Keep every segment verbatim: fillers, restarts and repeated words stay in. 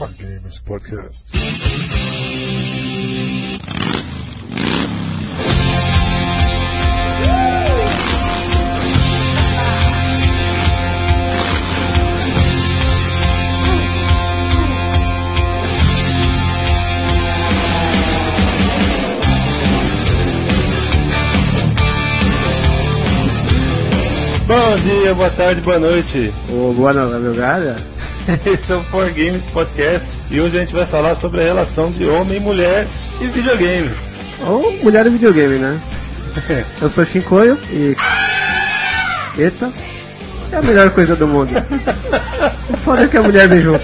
For Games Podcast. Bom dia, boa tarde, boa noite. Ou boa madrugada. Esse é o For Games Podcast e hoje a gente vai falar sobre a relação de homem, mulher e videogame. Ou mulher e videogame, né? Eu sou Shinkoio e... Eita, é a melhor coisa do mundo. O foda é que a mulher vem junto.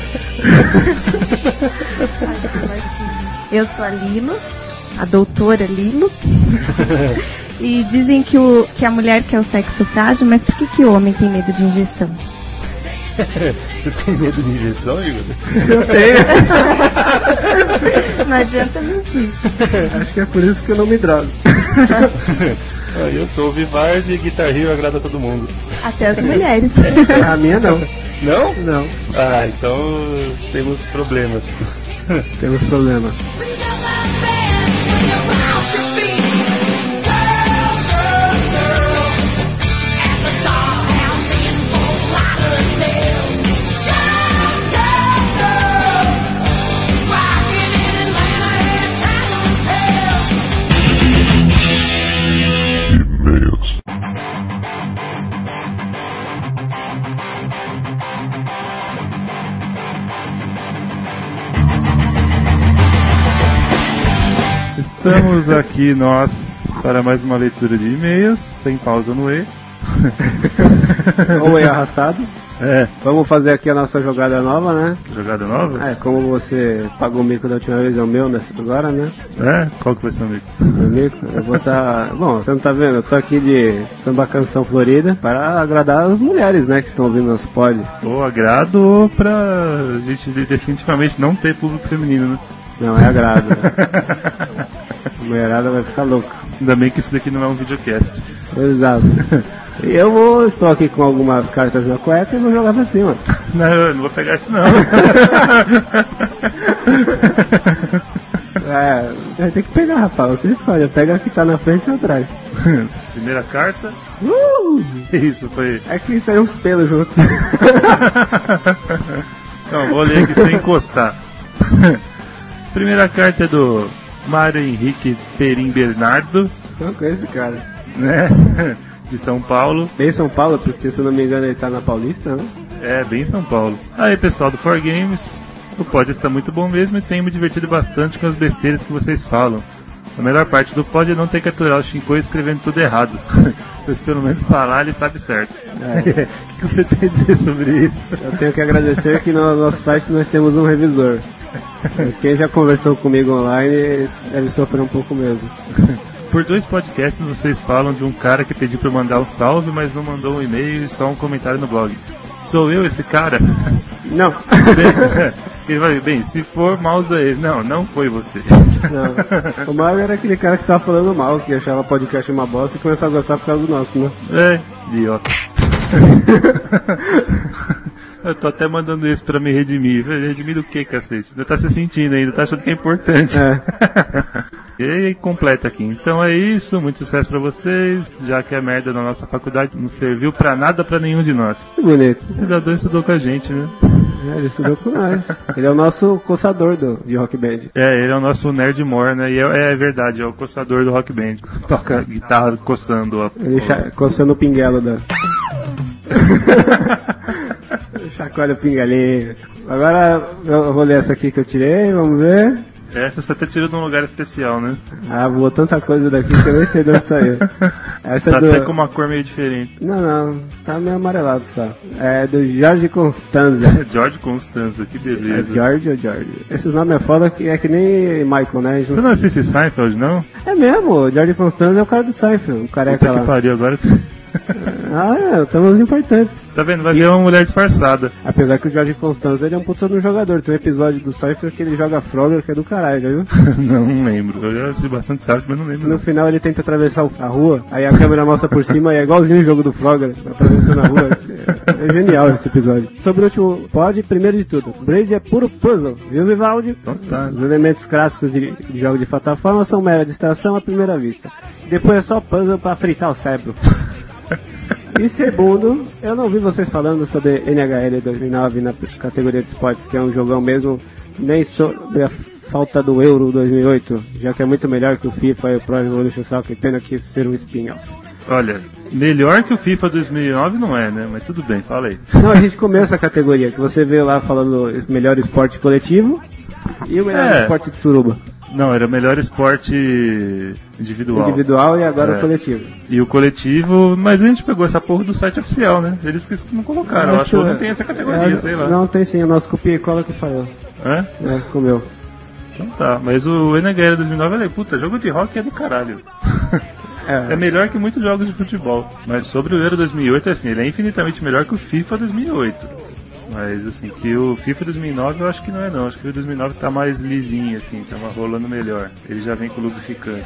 Eu sou a Lilo, a doutora Lilo. E dizem que, o, que a mulher quer o sexo frágil, mas por que, que o homem tem medo de injeção? Você tem medo de injeção, Igor? Eu tenho. Não adianta mentir. Acho que é por isso que eu não me drogo. Eu sou o Vivard e Guitar Hero agrada a todo mundo. Até as mulheres. A minha não. Não? Não. Ah, então temos problemas. Temos problemas. Estamos aqui nós para mais uma leitura de e-mails, sem pausa no E. Ou E arrastado. É. Vamos fazer aqui a nossa jogada nova, né? Jogada nova? É, como você pagou o mico da última vez, é o meu nessa agora, né? É? Qual que vai ser o mico? O mico? Eu vou estar... Bom, você não tá vendo? Eu tô aqui de samba canção florida para agradar as mulheres, né? Que estão ouvindo nosso pod. Ou agrado ou pra gente definitivamente não ter público feminino, né? Não, é agrado. A mulherada vai ficar louca. Ainda bem que isso daqui não é um videocast. Exato. E eu vou, estou aqui com algumas cartas na cueca e vou jogar pra cima. Não, eu não vou pegar isso não. É, vai ter que pegar, rapaz. Você escolhe, pega a que tá na frente ou atrás. Primeira carta. Uh! Isso, foi. É que saiu uns pelos juntos. Não, vou ler aqui sem encostar. Primeira carta é do Mário Henrique Perim Bernardo. Não conheço esse cara. Né? De São Paulo. Bem São Paulo, porque se eu não me engano ele tá na Paulista, né? É, bem São Paulo. Aí, pessoal do For Games, o pod está muito bom mesmo e tenho me divertido bastante com as besteiras que vocês falam. A melhor parte do pod é não ter que aturar o Shinkoio escrevendo tudo errado. Pois pelo menos falar ele sabe certo. É. O que você tem a dizer sobre isso? Eu tenho que agradecer que no nosso site nós temos um revisor. Quem já conversou comigo online deve sofrer um pouco mesmo. Por dois podcasts vocês falam de um cara que pediu pra eu mandar um salve, mas não mandou um e-mail e só um comentário no blog. Sou eu esse cara? Não. Bem, ele vai, bem, se for, mouse ele. Não, não foi você. Não. O Mário era aquele cara que tava falando mal, que achava podcast uma bosta e começou a gostar por causa do nosso, né? É, idiota. Eu tô até mandando isso pra me redimir. Redimir do que, cacete? Ainda tá se sentindo ainda, tá achando que é importante. É. E completa aqui. Então é isso, muito sucesso pra vocês. Já que a merda na nossa faculdade não serviu pra nada pra nenhum de nós. Que bonito. O cidadão estudou com a gente, né? É, ele estudou com nós. Ele é o nosso coçador do, de Rock Band. É, ele é o nosso nerd more, né? E é, é verdade, é o coçador do Rock Band. Toca guitarra coçando a... Ele cha- coçando o pinguelo da... Chacoalha o pingalinho. Agora eu vou ler essa aqui que eu tirei, vamos ver. Essa você até tirou de um lugar especial, né? Ah, voou tanta coisa daqui que eu nem sei de onde saiu. Essa tá é do... até com uma cor meio diferente. Não, não, tá meio amarelado só. É do Jorge Constanza. Jorge Constanza, que beleza. É Jorge ou Jorge? Esses nomes é foda que é que nem Michael, né? Você não assiste Seinfeld, não? É mesmo, o Jorge Constanza é o cara do Seinfeld, o careca Puta lá. que pariu, agora... Ah, é, estamos importantes. Tá vendo? Vai ver uma mulher disfarçada. Apesar que o Jorge Constanza ele é um puta no jogador. Tem um episódio do Seinfeld que ele joga Frogger, que é do caralho, já viu? Não, não lembro. Eu já assisti bastante Seinfeld, mas não lembro. No final ele tenta atravessar a rua, aí a câmera mostra por cima e é igualzinho o jogo do Frogger, atravessando a rua. É genial esse episódio. Sobre o último pod, primeiro de tudo, Braid é puro puzzle, viu, Vivaldi? Então tá. Os elementos clássicos de, de jogo de plataforma são mera distração à primeira vista. Depois é só puzzle pra fritar o cérebro. E segundo, eu não vi vocês falando sobre N H L dois mil e nove na categoria de esportes, que é um jogão mesmo, nem sobre a falta do Euro dois mil e oito, já que é muito melhor que o FIFA e o Pro Evolution Soccer, pena que isso ser um spin-off. Olha, melhor que o FIFA dois mil e nove não é, né? Mas tudo bem, fala aí. Não, a gente começa a categoria, que você vê lá falando melhor esporte coletivo e o melhor É. esporte de suruba. Não, era melhor esporte individual. Individual e agora É. o coletivo. E o coletivo, mas a gente pegou essa porra do site oficial, né? Eles que não colocaram, eu acho que não tem essa categoria, é, sei lá. Não tem sim, o nosso copia e cola que falou. É? É, comeu. Então tá, mas o N H L dois mil e nove, olha aí, puta, jogo de rock é do caralho. É. É melhor que muitos jogos de futebol. Mas sobre o Euro dois mil e oito, assim, ele é infinitamente melhor que o FIFA dois mil e oito. Mas assim, que o FIFA dois mil e nove eu acho que não é não. Acho que o dois mil e nove tá mais lisinho, assim, tá rolando melhor. Ele já vem com lubrificante.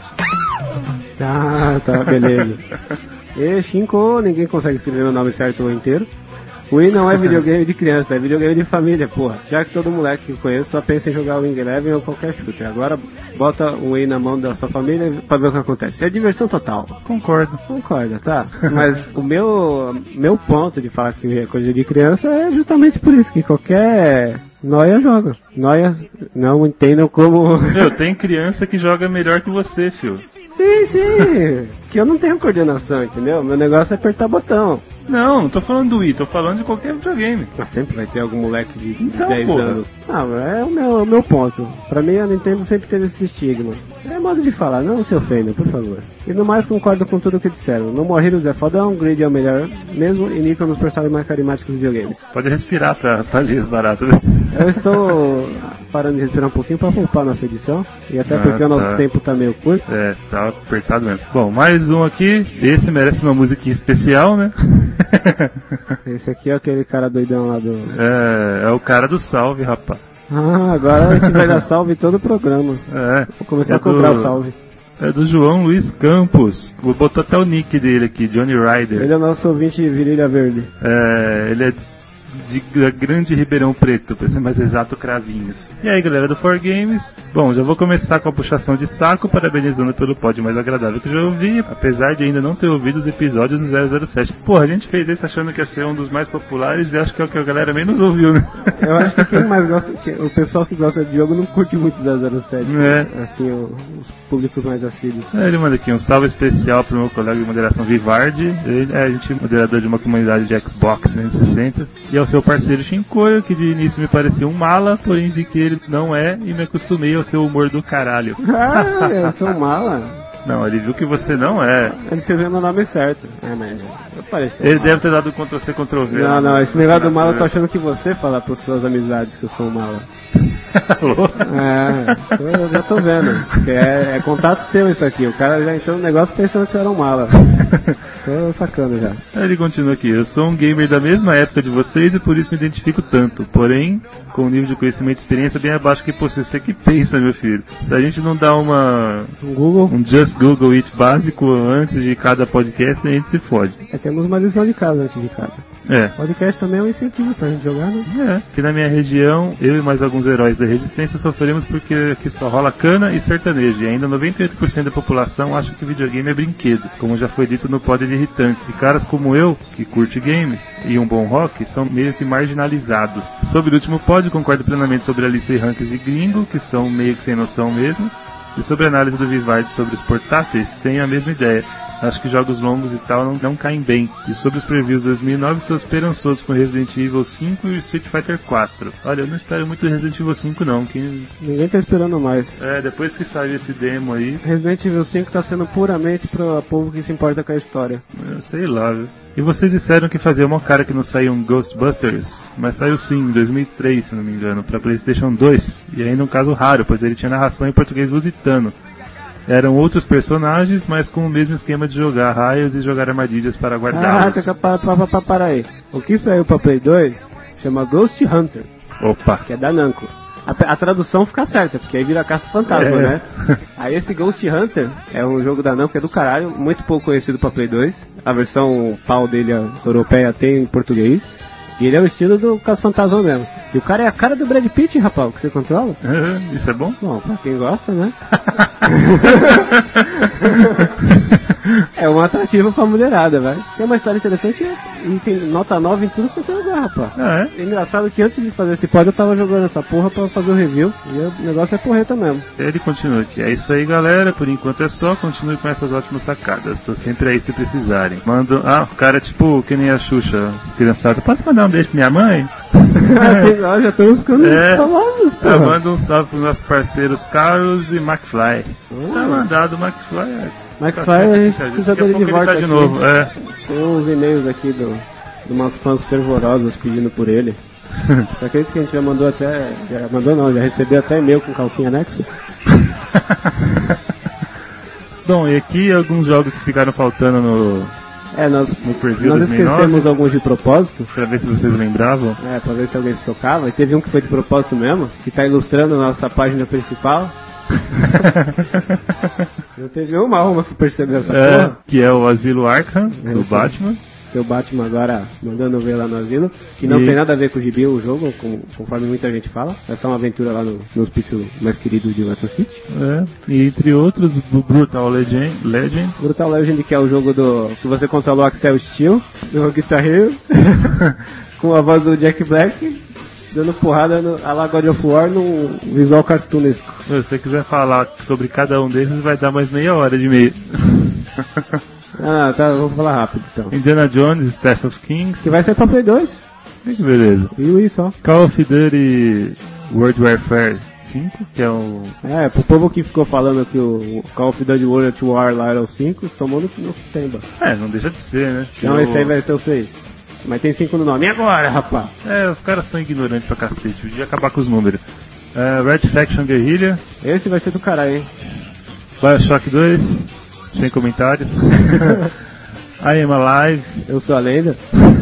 Ah, tá, beleza. E cinco, ninguém consegue escrever o nome certo o inteiro. O Wii não é videogame de criança, é videogame de família, porra. Já que todo moleque que eu conheço só pensa em jogar o Wing Eleven ou qualquer shooter. Agora bota o Wii na mão da sua família pra ver o que acontece. É diversão total. Concordo. Concorda, tá? Mas o meu, meu ponto de falar que é coisa de criança é justamente por isso, que qualquer noia joga. Noia não entendam como... Meu, tem criança que joga melhor que você, fio. Sim, sim. Que eu não tenho coordenação, entendeu? Meu negócio é apertar botão. Não, não tô falando do Wii, tô falando de qualquer videogame. Mas sempre vai ter algum moleque de Então, dez porra. anos. Ah, é o meu, o meu ponto. Pra mim a Nintendo sempre teve esse estigma. É modo de falar, não se ofenda, por favor. E no mais concordo com tudo o que disseram. No More Heroes é fodão, Grid é o melhor mesmo e Nico é um dos personagens mais carismáticos dos videogames. Pode respirar pra, pra ler os baratos, né? Eu estou parando de respirar um pouquinho pra poupar nossa edição. E até Ah, porque o nosso tá. tempo tá meio curto. É, tá apertado mesmo. Bom, mais um aqui. Esse merece uma musiquinha especial, né? Esse aqui é aquele cara doidão lá do... É, é o cara do salve, rapaz. Ah, agora a gente vai dar salve em todo o programa. É. Vou começar é a cobrar do- o salve. É do João Luiz Campos. Vou botar até o nick dele aqui, Johnny Ryder. Ele é o nosso ouvinte virilha verde. É, ele é de da Grande Ribeirão Preto, pra ser mais exato, Cravinhos. E aí, galera do four Games? Bom, já vou começar com a puxação de saco, parabenizando pelo pod mais agradável que eu já ouvi, apesar de ainda não ter ouvido os episódios do zero zero sete. Porra, a gente fez esse achando que ia ser um dos mais populares e acho que é o que a galera menos ouviu, né? Eu acho que quem mais gosta, que- o pessoal que gosta de jogo não curte muito zero zero sete. É. Assim, o- os públicos mais assíduos. É, ele manda aqui um salve especial pro meu colega de moderação Vivardi. Ele é a gente moderador de uma comunidade de Xbox trezentos e sessenta. E ao seu parceiro Shinkoio, que de início me parecia um mala, porém vi que ele não é e me acostumei ao seu humor do caralho. Ah, eu sou mala. Não, ele viu que você não é. Ele escreveu meu nome certo. É, mas eu parecia. Ele deve ter dado Ctrl C, Ctrl V. Não, não, esse negócio do mala eu tô tô achando que você fala pras suas amizades que eu sou um mala. Alô? É, eu já tô vendo. Que é, é contato seu isso aqui. O cara já entrou no negócio pensando que eu era um mala. Tô sacando já. Aí ele continua aqui. Eu sou um gamer da mesma época de vocês e por isso me identifico tanto. Porém, com um nível de conhecimento e experiência bem abaixo que possui. Você que pensa, meu filho. Se a gente não dá uma... Um Google. um Just Google It básico antes de cada podcast, a gente se fode. É, temos uma lição de casa antes de cada. É. Podcast também é um incentivo pra gente jogar, né? É, aqui na minha região, eu e mais alguns heróis da resistência sofremos porque aqui só rola cana e sertanejo, e ainda noventa e oito por cento da população acha que videogame é brinquedo, como já foi dito no pod de irritantes. E caras como eu, que curte games e um bom rock, são meio que marginalizados. Sobre o último pod, concordo plenamente sobre a lista de rankings de gringo, que são meio que sem noção mesmo. E sobre a análise do Vivardi sobre os portáteis, tenho a mesma ideia. Acho que jogos longos e tal não, não caem bem. E sobre os previews dois mil e nove, sou esperançoso com Resident Evil cinco e Street Fighter quatro. Olha, eu não espero muito Resident Evil cinco não. Que... Ninguém tá esperando mais. É, depois que saiu esse demo aí, Resident Evil cinco tá sendo puramente pro povo que se importa com a história. eu sei lá, viu. E vocês disseram que fazia uma cara que não saiu um Ghostbusters, mas saiu sim, em dois mil e três, se não me engano, pra PlayStation dois. E ainda um caso raro, pois ele tinha narração em português lusitano. Eram outros personagens, mas com o mesmo esquema de jogar raios e jogar armadilhas para Ah, guardá-los. tá, para, para, para aí. O que saiu pra Play dois chama Ghost Hunter, Opa! que é da Namco. A, a tradução fica certa, porque aí vira caça-fantasma, É. né? Aí esse Ghost Hunter é um jogo da Namco, é do caralho, muito pouco conhecido pra Play dois. A versão pau dele, a europeia, tem em português. E ele é o estilo do caça-fantasma mesmo. E o cara é a cara do Brad Pitt, rapaz, que você controla. Isso é bom? Bom, pra quem gosta, né? É um atrativo pra mulherada, velho. Tem uma história interessante e tem nota nove em tudo que você jogar, rapaz. Ah, é? É engraçado que antes de fazer esse pod eu tava jogando essa porra pra fazer o review. E o negócio é porreta mesmo. Ele continua aqui. É isso aí, galera. Por enquanto é só. Continue com essas ótimas sacadas. Tô sempre aí se precisarem. Mando. Ah, o cara é tipo que nem a Xuxa, criançada. Pode mandar um beijo pra minha mãe? Ah, já estamos ficando É. famosos, Eu porra. mando um salve pros nossos parceiros Carlos e McFly. Tá mandado o McFly. é- McFly, a gente precisa Daqui a dele de pouco ele volta tá de aqui. novo. É. Tem uns e-mails aqui do, de umas fãs fervorosas pedindo por ele. Você acredita que a gente já mandou até. Já mandou não, já recebeu até e-mail com calcinha anexo? Bom, e aqui alguns jogos que ficaram faltando no, É, nós, no preview nós dois mil e nove, esquecemos alguns de propósito. pra ver se vocês lembravam. É, pra ver se alguém se tocava. E teve um que foi de propósito mesmo, que tá ilustrando a nossa página principal. Não teve uma alma que percebeu essa É, porra. que é o Asilo Arkham, É, do sim. Batman. Seu Batman agora mandando ver lá no asilo. Que não E- tem nada a ver com o gibi, o jogo, com- conforme muita gente fala. É só uma aventura lá no, no hospício mais querido de Gotham City. É, e entre outros, o Brutal Legend, Legend. Brutal Legend, que é o jogo do que você controla o Axel Steel, do Guitar Hero, com a voz do Jack Black, dando porrada no, a la God of War num visual cartunesco. Se você quiser falar sobre cada um deles, vai dar mais meia hora de meio. Ah, tá, vou falar rápido então. Indiana Jones, Path of Kings. Que vai ser pra Play dois. Que beleza. E o Wii só. Call of Duty World Warfare cinco, que é o... É, pro povo que ficou falando que o Call of Duty World at War lá era o cinco, tomou no, no temba. É, não deixa de ser, né? Não, O- esse aí vai ser o seis. Mas tem cinco no nome. E agora, rapaz? É, os caras são ignorantes pra cacete, podia acabar com os números. É, Red Faction Guerrilla, Esse vai ser do caralho, hein? Bioshock dois, sem comentários. I Am Alive, Eu sou a lenda.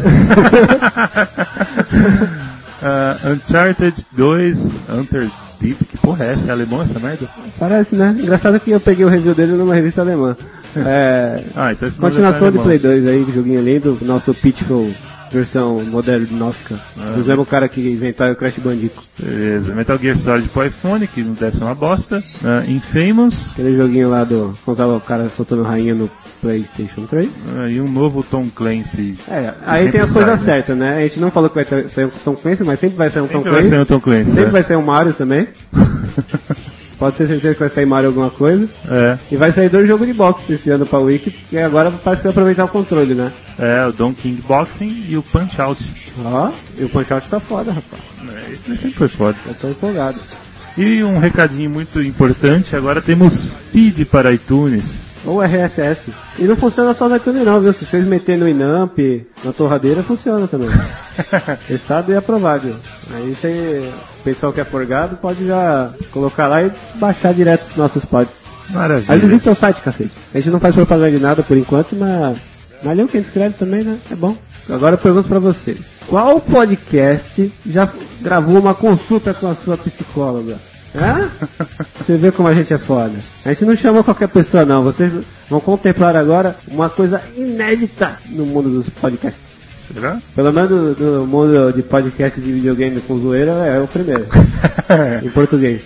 uh, Uncharted dois, Hunter Deep, que porra é essa? É alemão essa merda? Parece, né? Engraçado que eu peguei o review dele numa revista alemã. É, Ah, então esse nome continuação é de alemão. Play dois aí, joguinho lindo. Nosso Pitfall versão modernosca. Ah. Dos mesmo cara que inventaram o Crash Bandicoot. Beleza, Metal Gear Solid pro iPhone, que não deve ser uma bosta. Uh, Infamous, Aquele joguinho lá do. Contava o cara soltando rainha no PlayStation três. uh, e um novo Tom Clancy. É, aí sempre tem as sai, coisas né? certas, né? A gente não falou que vai ter, sair um Tom Clancy, mas sempre vai sair um Tom Sempre vai Clancy. ser um Tom Clancy. Sempre é. vai sair um Mario também. Pode ter certeza que vai sair Mario alguma coisa. É, E vai sair dois jogos de boxe esse ano pra Wiki, que agora parece que vai aproveitar o controle, né? é, o Don King Boxing e o Punch Out. Ó, e o Punch Out tá foda, rapaz. É, esse sempre foi foda. Eu tô empolgado. E um recadinho muito importante, agora temos feed para iTunes. Ou R S S. E não funciona só no iTunes não, viu? Se vocês meterem no Inamp, na torradeira, funciona também. Estado e aprovado. Aí você, o pessoal que é forgado pode já colocar lá e baixar direto os nossos pods. Maravilha. Aí visita o site, cacete. A gente não faz propaganda de nada por enquanto, mas... Mas lê o que a gente escreve também, né? É bom. Agora eu pergunto pra vocês. Qual podcast já gravou uma consulta com a sua psicóloga? Hã? Você vê como a gente é foda. A gente não chama qualquer pessoa não. Vocês vão contemplar agora uma coisa inédita no mundo dos podcasts. Será? Pelo menos no mundo de podcast de videogame com zoeira é o primeiro. Em português.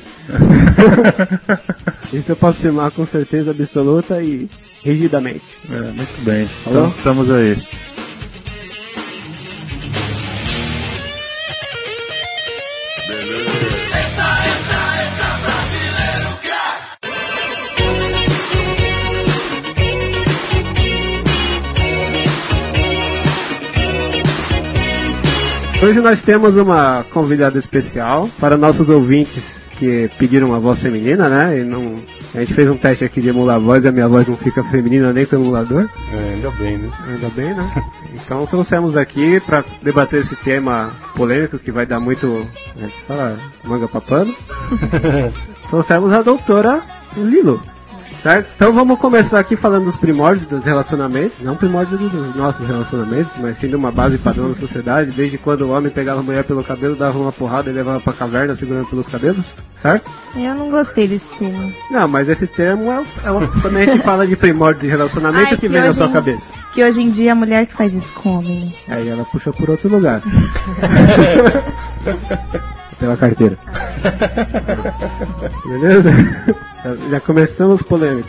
Isso eu posso afirmar com certeza absoluta e rigidamente. É, muito bem. Alô? Então estamos aí. Hoje nós temos uma convidada especial para nossos ouvintes que pediram uma voz feminina, né? E não, a gente fez um teste aqui de emular a voz e a minha voz não fica feminina nem pelo emulador. É, ainda bem, né? Ainda bem, né? Então trouxemos aqui para debater esse tema polêmico que vai dar muito, a gente fala, manga pra pano. Trouxemos a doutora Lilo. Certo? Então vamos começar aqui falando dos primórdios dos relacionamentos, não primórdios dos nossos relacionamentos, mas sim de uma base padrão da sociedade, desde quando o homem pegava a mulher pelo cabelo, dava uma porrada e levava pra caverna segurando pelos cabelos, certo? Eu não gostei desse termo. Não, mas esse termo é, é o, quando a gente fala de primórdios de relacionamento, Ai, o que vem na sua em, cabeça? Que hoje em dia a mulher que faz isso com homem. Aí ela puxa por outro lugar. Pela carteira. Beleza? Já começamos polêmicos.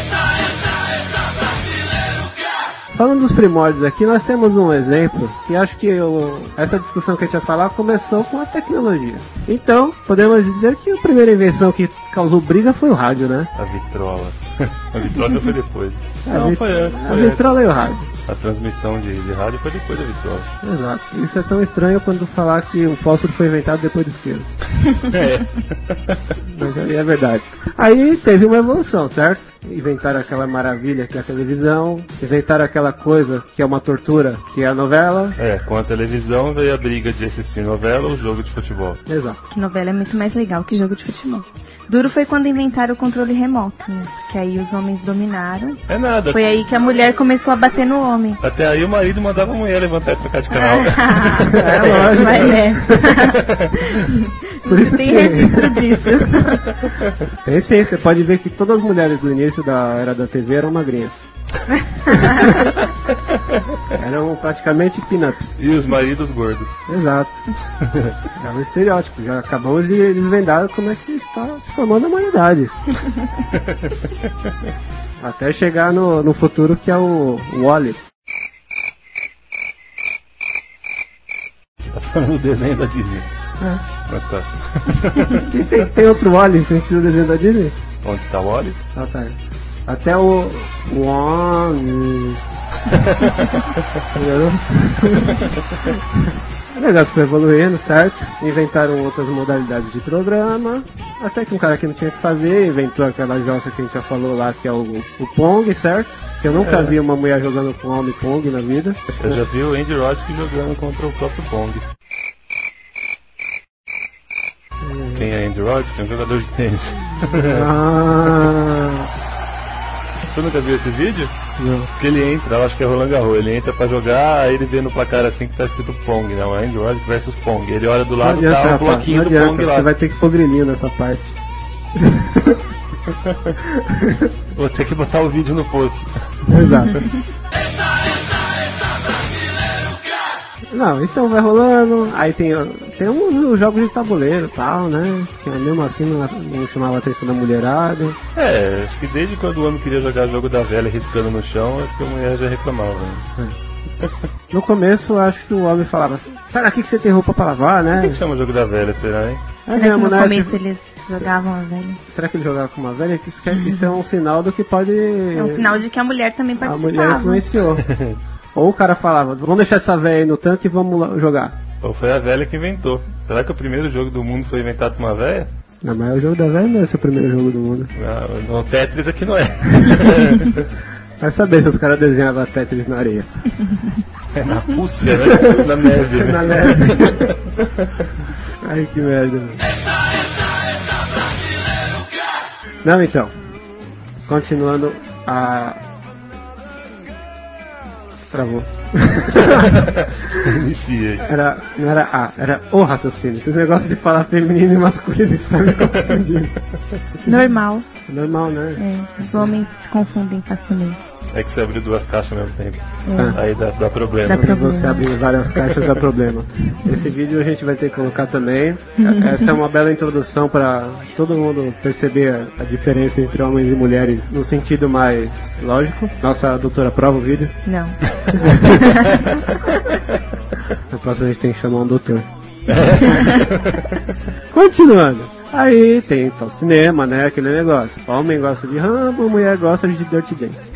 Falando dos primórdios aqui, nós temos um exemplo que acho que eu, essa discussão que a gente vai falar começou com a tecnologia. Então, podemos dizer que a primeira invenção que causou briga foi o rádio, né? A vitrola. A vitrola foi depois. A Não, vit... foi antes. A Foi vitrola antes. e o rádio. A transmissão de, de rádio foi depois da vitrola. Exato. Isso é tão estranho quando falar que o fósforo foi inventado depois do isqueiro. É. Mas aí é verdade. Aí teve uma evolução, certo? Inventaram aquela maravilha que é a televisão, inventaram aquela coisa que é uma tortura, que é a novela. É, com a televisão veio a briga de assistir novela ou jogo de futebol. Exato. Que novela é muito mais legal que jogo de futebol. Duro foi quando inventaram o controle remoto, né? Que aí os homens dominaram. É nada. Foi aí que a mulher começou a bater no homem. Até aí o marido mandava a mulher levantar e trocar de canal. É lógico. Mas é. Por isso Tem que- registro disso. Tem sim, você pode ver que todas as mulheres do início da era da T V eram magrinhas. Eram praticamente pin-ups. E os maridos gordos. Exato. É um estereótipo. Já acabamos de desvendar como é que está se formando a humanidade. Até chegar no, no futuro que é o Wall-E. Tá falando do desenho da Disney. É. Mas tá. E tem, tem outro Wall-E sem ser o desenho da Disney? Onde está o Wally? Ah, tá. Até o Wall-E. Entendeu? O negócio foi evoluindo, certo? Inventaram outras modalidades de programa. Até que um cara que não tinha o que fazer inventou aquela jossa que a gente já falou lá, que é o, o Pong, certo? Que eu nunca É. vi uma mulher jogando com homem Pong na vida. Acho que Eu já vi o Andy Roddick jogando contra o próprio Pong. Quem é Andy Roddick? É um jogador de tênis. Ah, Tu nunca viu esse vídeo? não. Que ele entra, eu acho que é Roland Garros, ele entra pra jogar, aí ele vê no placar assim que tá escrito Pong, não, é Andy Roddick versus Pong. Ele olha do Não lado, adianta, tá o rapaz, bloquinho não do adianta, Pong lá. você vai ter que pôr grilinho nessa parte. Vou ter que botar o vídeo no post. Exato. Não, então vai rolando, aí tem, tem uns jogos de tabuleiro e tal, né? Que mesmo assim não, não chamava a atenção da mulherada. É, acho que desde quando o homem queria jogar jogo da velha riscando no chão, acho que a mulher já reclamava. Né? No começo eu acho que o homem falava, sai daqui que você tem roupa pra lavar, Por que, né? que chama jogo da velha, será, hein? É Será que mesmo, no né? começo Se- eles jogavam a velha? Será que ele jogava com uma velha? Isso, quer, isso é um sinal do que pode... É um sinal de que a mulher também A mulher participava. influenciou. Ou o cara falava, vamos deixar essa velha aí no tanque e vamos lá jogar. Ou foi a velha que inventou. Será que o primeiro jogo do mundo foi inventado por uma velha? Não, mas o jogo da velha não é o primeiro jogo do mundo. Não, não, Tetris aqui não é. Vai saber se os caras desenhavam Tetris na areia. É na Rússia, né? Na neve. Na neve. Ai, que merda. Não, então. Continuando a... Travou. Inicia aí. Era, não era A, era o raciocínio. Esses negócios de falar feminino e masculino estão me confundindo. Normal. Normal, né? É, os homens se confundem facilmente. É que você abriu duas caixas ao mesmo tempo. É. Aí dá, dá problema. Dá Quando problema. você abrir várias caixas dá problema. Esse vídeo a gente vai ter que colocar também. Essa é uma bela introdução para todo mundo perceber a, a diferença entre homens e mulheres no sentido mais lógico. Nossa doutora aprova o vídeo. Não. Na próxima a gente tem que chamar um doutor. Continuando. Aí tem então cinema, né? Aquele negócio. Homem gosta de Rambo, mulher gosta de Dirty Dance.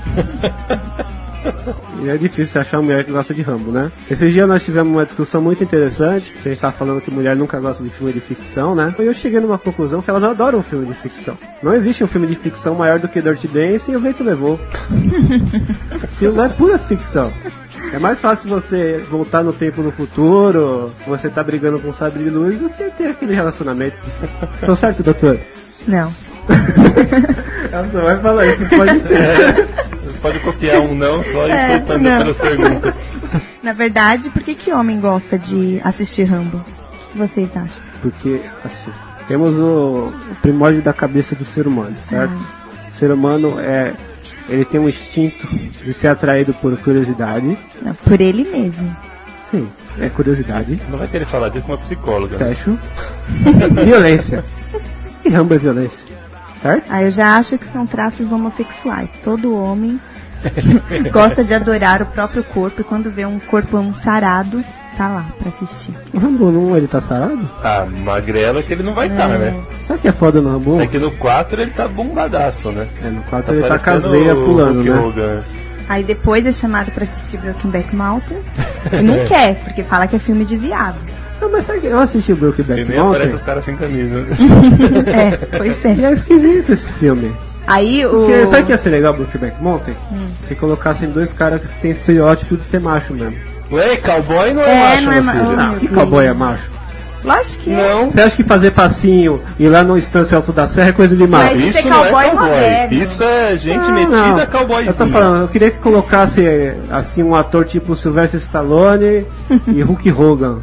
E é difícil achar uma mulher que gosta de Rambo, né? Esses dias nós tivemos uma discussão muito interessante. Que a gente tava falando que mulher nunca gosta de filme de ficção, né? E eu cheguei numa conclusão que elas adoram filme de ficção. Não existe um filme de ficção maior do que Dirty Dance e O Vento Levou. Aquilo é pura ficção. É mais fácil você voltar no tempo no futuro, você tá brigando com um sabre de luz, do que ter aquele relacionamento. Tô certo, doutor? Não. Nossa, vai falar isso, pode ser. É, você pode copiar um não só e É, soltando não. pelas perguntas. Na verdade, por que que homem gosta de assistir Rambo? O que vocês acham? Porque, assim, temos o, o primórdio da cabeça do ser humano, certo? Hum. O ser humano é... Ele tem um instinto de ser atraído por curiosidade. Não, por ele mesmo. Sim, é curiosidade. Não vai querer falar disso com uma psicóloga. Né? Sexo. Violência. E Rambo é violência. Certo? Ah, eu já acho que são traços homossexuais. Todo homem gosta de adorar o próprio corpo e quando vê um corpão sarado, tá lá pra assistir. O Rambo um, ele tá sarado? Ah, magrelo é que ele não vai estar, É. né? Sabe o que é foda no Rambo um? É que no quatro ele tá bombadaço, né? É, no quatro ele tá com as parecendo veias o pulando, Hulk né? Hogan. Aí depois é chamado pra assistir Brokeback Mountain e não quer, porque fala que é filme de viado. Não, mas sabe que eu assisti o Brokeback Primeiro aparece Mountain os caras sem camisa. É, pois e é. é esquisito esse filme. Aí o... Porque, sabe o que ia ser legal o Brokeback Mountain? Hum. Se colocassem dois caras que têm estereótipo de ser macho mesmo. Ué, cowboy não é, É, macho, não é meu ma- filho. oh, Ah, meu que Deus. cowboy é macho? Lógico que é. Não. Você acha que fazer passinho e lá no Estância Alto da Serra é coisa de macho? Mas Isso ser não é cowboy cowboy. moderno. Isso é gente Ah, metida não. cowboyzinho. Eu tô falando, eu queria que colocasse assim um ator tipo Sylvester Stallone e Hulk Hogan.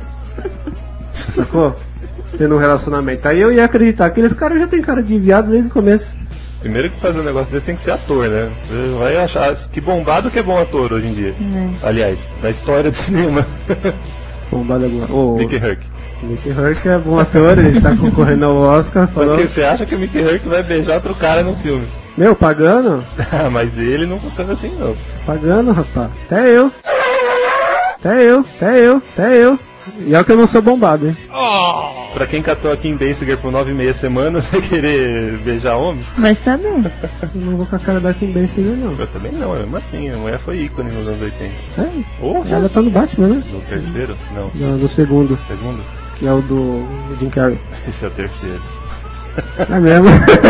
Sacou? Tendo um relacionamento. Aí eu ia acreditar. Aqueles caras já tem cara de viado desde o começo. Primeiro que fazer um negócio desse tem que ser ator, né? Você vai achar que bombado que é bom ator hoje em dia. É. Aliás, na história do cinema. Bombada agora. O Mickey Herc. Mickey Herc é bom ator, ele tá concorrendo ao Oscar. Só Falou, que você acha que o Mickey Herc vai beijar outro cara no filme. meu, pagando? Ah, mas ele não funciona assim, não. Pagando, rapaz. Até eu. Até eu, até eu, até eu. E é que eu não sou bombado, hein? Pra quem catou aqui em Basinger por nove e meia semanas, você querer beijar homem? Vai saber. Eu não vou com a cara da Kim Basinger, não. Eu também não, é mesmo assim. A mulher foi ícone nos anos oitenta. É, Ou ela tá no Batman, né? no terceiro? Não. No, no segundo, Segundo? que é o do Jim Carrey. Esse é o terceiro. É mesmo?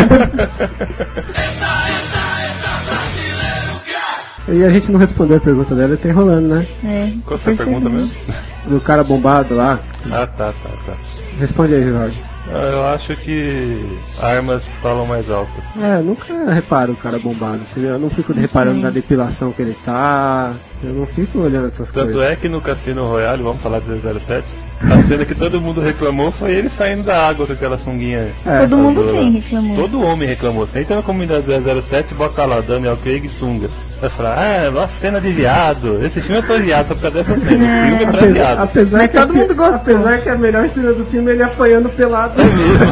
E a gente não respondeu a pergunta dela, tá enrolando, né? É. Qual foi a pergunta mesmo? Do cara bombado lá. Ah, tá, tá, tá. Responde aí, Jorge. Ah, Eu acho que armas falam mais alto. É, nunca reparo o cara bombado, entendeu? Eu não fico reparando na depilação que ele tá. Eu não fico olhando essas Tanto coisas. é que no Cassino Royale, vamos falar do zero zero sete, a cena que todo mundo reclamou foi ele saindo da água com aquela sunguinha. É, Todo mundo azul lá. tem reclamou. Todo homem reclamou. Você entra na comunidade zero zero sete e bota lá Daniel Craig e sunga. Vai falar, ah, nossa, cena de viado. Esse filme é pra viado só por causa dessa cena. O filme é pra Apesar, viado. apesar Mas que todo a- mundo gostou. Apesar que a melhor cena do filme é ele apanhando pelado. É mesmo.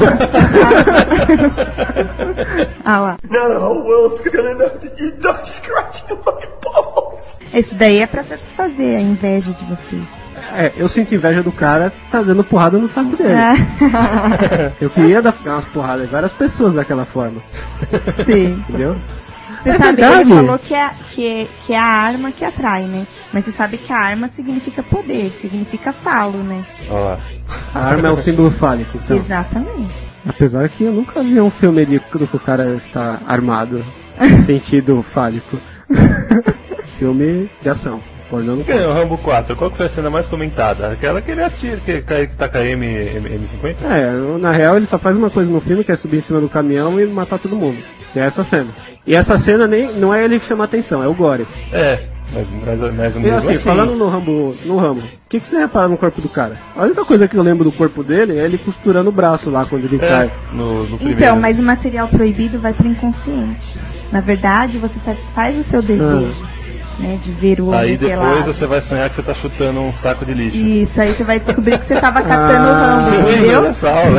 Ah lá. Now the whole world's gonna know that you don't scratch your fucking balls. Esse daí é pra satisfazer a inveja de vocês. É, eu sinto inveja do cara que tá dando porrada no saco dele. É. Eu queria dar umas porradas em várias pessoas daquela forma. Sim. Entendeu? Você É sabe, verdade. ele falou que é, que, é, que é a arma que atrai, né? Mas você sabe que a arma significa poder, significa falo, né? Olha lá. A arma é um símbolo fálico, então. Exatamente. Apesar que eu nunca vi um filme de que o cara está armado em sentido fálico. Filme de ação. Pornô não Que é o Rambo quatro, qual que foi a cena mais comentada? Aquela que ele atira, que, cai- que tá com a M, M, M50? É, na real ele só faz uma coisa no filme que é subir em cima do caminhão e matar todo mundo. Que é essa cena. E essa cena nem, não é ele que chama atenção, é o Gore. É, mas, mas, mas o E mesmo assim, assim. falando no Rambo, no Rambo, o que, que você repara no corpo do cara? A única coisa que eu lembro do corpo dele é ele costurando o braço lá quando ele É, cai. no, no primeiro. Então, mas o material proibido vai pro inconsciente. Na verdade, você satisfaz o seu desejo, né? De ver o homem Aí depois pelado. você vai sonhar que você tá chutando um saco de lixo. Isso, aí você vai descobrir que você tava catando o Ah, Rambo, Você lembra entendeu? dessa aula?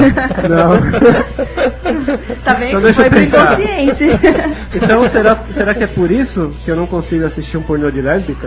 Não. Tá vendo? Então que deixa foi eu pro pensar. inconsciente. Então será, será que é por isso que eu não consigo assistir um pornô de lésbica?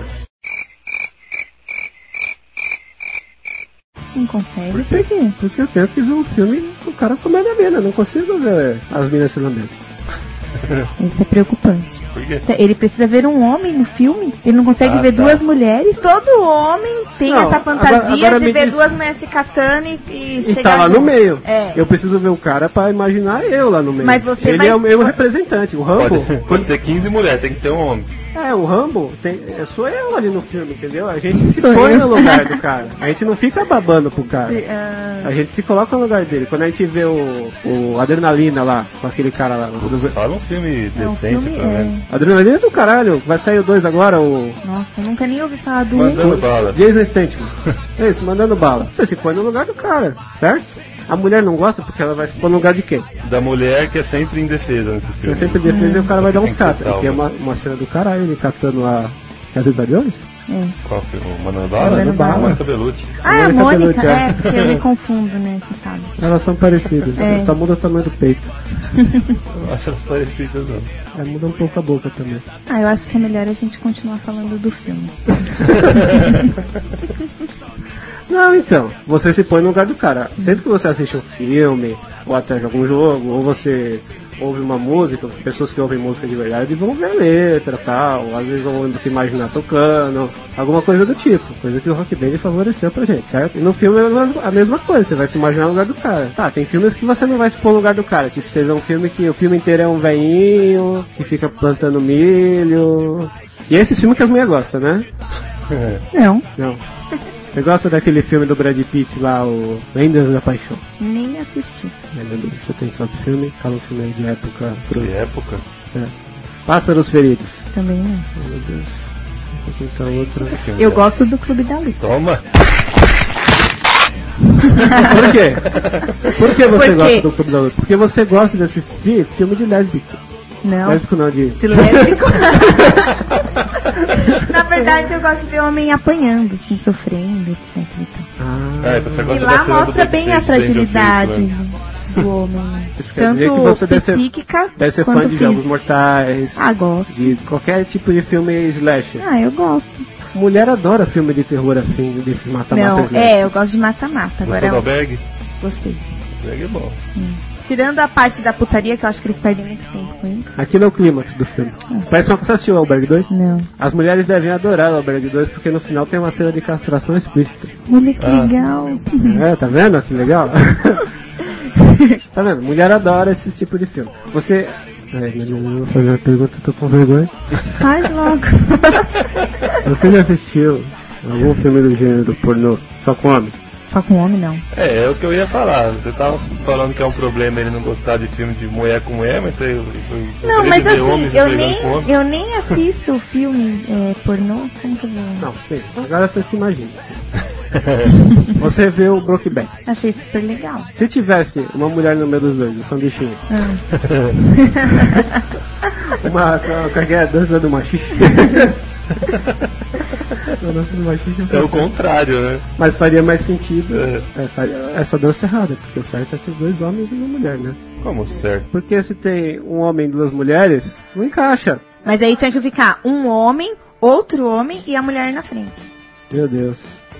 Não consegue, Por por quê? Porque eu tenho que ver um filme com o cara comendo a mina, não consigo ver as minas se lambendo. Isso é preocupante. Por quê? Ele precisa ver um homem no filme? Ele não consegue Ah, ver tá. duas mulheres? Todo homem tem Não, essa fantasia agora- agora de me ver diz- duas mulheres se catando e, e E chegar tá lá no junto. meio. É. Eu preciso ver o cara pra imaginar eu lá no meio. Mas você Ele vai- é o meu representante, o Rambo. Pode, pode ter quinze mulheres, tem que ter um homem. É, o Rambo, tem, sou eu ali no filme, entendeu? A gente se põe no lugar do cara. A gente não fica babando pro cara. A gente se coloca no lugar dele. Quando a gente vê o, o Adrenalina lá, com aquele cara lá. Do... Fala um filme É, um decente, filme, pelo menos. é. Adrenalina é do caralho. Vai sair o dois agora, o... Nossa, eu nunca nem ouvi falar do Mandando bala. Jason Statham. É isso, mandando bala. Você se põe no lugar do cara, certo? A mulher não gosta porque ela vai se pôr no lugar de quem? Da mulher que é sempre indefesa nesses Eu filmes. sempre defendo e o cara vai dar uns Tem que ser catas. salva. Aqui é uma, uma cena do caralho, ele catando a Casa de Olhos. É. Qual filme? O Mandando Bala? Mandando Bala. Mônica Bellucci. Ah, é a Mônica Mônica, Bellucci, é. é, porque eu me confundo, né, você sabe. Elas são parecidas, É. só muda o tamanho do peito. Eu acho elas parecidas, não. É, muda um pouco a boca também. Ah, eu acho que é melhor a gente continuar falando do filme. Não, então, você se põe no lugar do cara. Sempre que você assiste um filme, ou até joga um jogo, ou você ouve uma música, pessoas que ouvem música de verdade vão ver a letra e tal, às vezes vão se imaginar tocando, alguma coisa do tipo, coisa que o Rock Band favoreceu pra gente, certo? E no filme é a mesma coisa, você vai se imaginar no lugar do cara. Tá, tem filmes que você não vai se pôr no lugar do cara, tipo, você vê um filme que o filme inteiro é um velhinho, que fica plantando milho, e é esse filme que as mulheres gostam, né? Não, Não. Você gosta daquele filme do Brad Pitt lá, o Lendas da Paixão? nem assisti. Lendas da Paixão tem tanto filme, fala um filme de época. Pro... Que época? É. Pássaros Feridos. Também não. Oh, meu Deus. Vou tentar outra. Filme Eu de- gosto do Clube da Luta. Toma! Por quê? Por que você Por quê? gosta do Clube da Luta? Porque você gosta de assistir filme de lésbico. Não. Lésbico não, de... De lésbico. Na verdade, eu gosto de ver homem apanhando, assim, sofrendo, etcétera e tal. Ah, É, então você E gosta da lá cena do mostra Brad bem a Pitt, Stranger fragilidade Things, né? do homem. Isso quer dizer que Tanto você deve ser- psíquica deve ser quanto fã de física. Jogos Mortais, Ah, gosto. de qualquer tipo de filme slasher. Ah, eu gosto. Mulher adora filme de terror assim, desses Não, mata-matas. é, eu gosto de mata-mata. Agora Gostou do eu Albergue? gostei. Albergue é bom. Hum. Tirando a parte da putaria, que eu acho que eles perdem muito tempo com isso. Aquilo é o clímax do filme. Parece uma que você assistiu o Albergue dois? Não. As mulheres devem adorar o Albergue dois porque no final tem uma cena de castração explícita. Olha que Ah. legal. É, tá vendo? Que legal. Tá vendo? Mulher adora esse tipo de filme. Você... Ai, meu Deus, eu vou fazer uma pergunta, eu tô com vergonha. Faz logo. Você já assistiu algum filme do gênero pornô só com homem? Só com homem, não. É, é o que eu ia falar. Você tava falando que é um problema ele não gostar de filme de mulher com mulher, mas você. você Não, você mas vê assim, homens eu brigando nem, com homens. eu nem assisto filme é, pornô. Como que eu vou? Não, sim. Agora você se imagina. Você vê o Brokeback. Achei super legal. Se tivesse uma mulher no meio dos dois, um sanduichinho, Ah. uma, qualquer dança do machixe. A dança do machixe É o contrário, né? mas faria mais sentido. É. É, faria- essa dança errada, porque o certo é ter dois homens e uma mulher, né? Como certo? Porque se tem um homem e duas mulheres, não encaixa. Mas aí tinha que ficar um homem, outro homem e a mulher na frente. Meu Deus.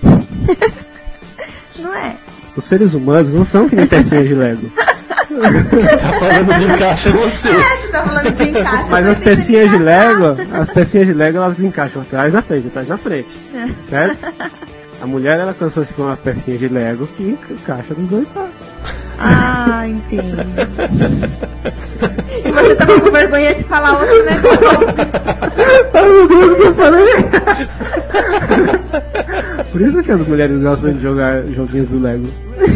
Não é? Os seres humanos não são que nem pecinhas de Lego. Tá falando de encaixa você. É, você tá falando de encaixe. Mas as pecinhas de Lego, as pecinhas de Lego, elas encaixam atrás na frente, atrás na frente. Certo? A mulher, ela cansou-se com uma pecinha de Lego que encaixa dos dois lados. Ah, entendi. E você tava com vergonha de falar outro negócio. Ai, meu Deus, o que eu falei? Por isso que as mulheres gostam de jogar joguinhos do Lego.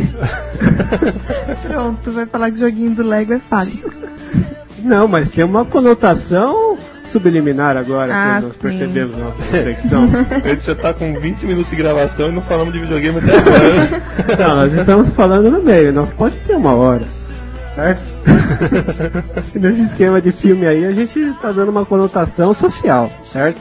Pronto, vai falar que joguinho do Lego é falho. Não, mas tem uma conotação subliminar agora, Ah, que nós sim. percebemos na nossa reflexão. A gente já tá com vinte minutos de gravação e não falamos de videogame até agora. Não, nós estamos falando no meio, nós pode ter uma hora, certo? E nesse esquema de filme aí, a gente está dando uma conotação social, certo?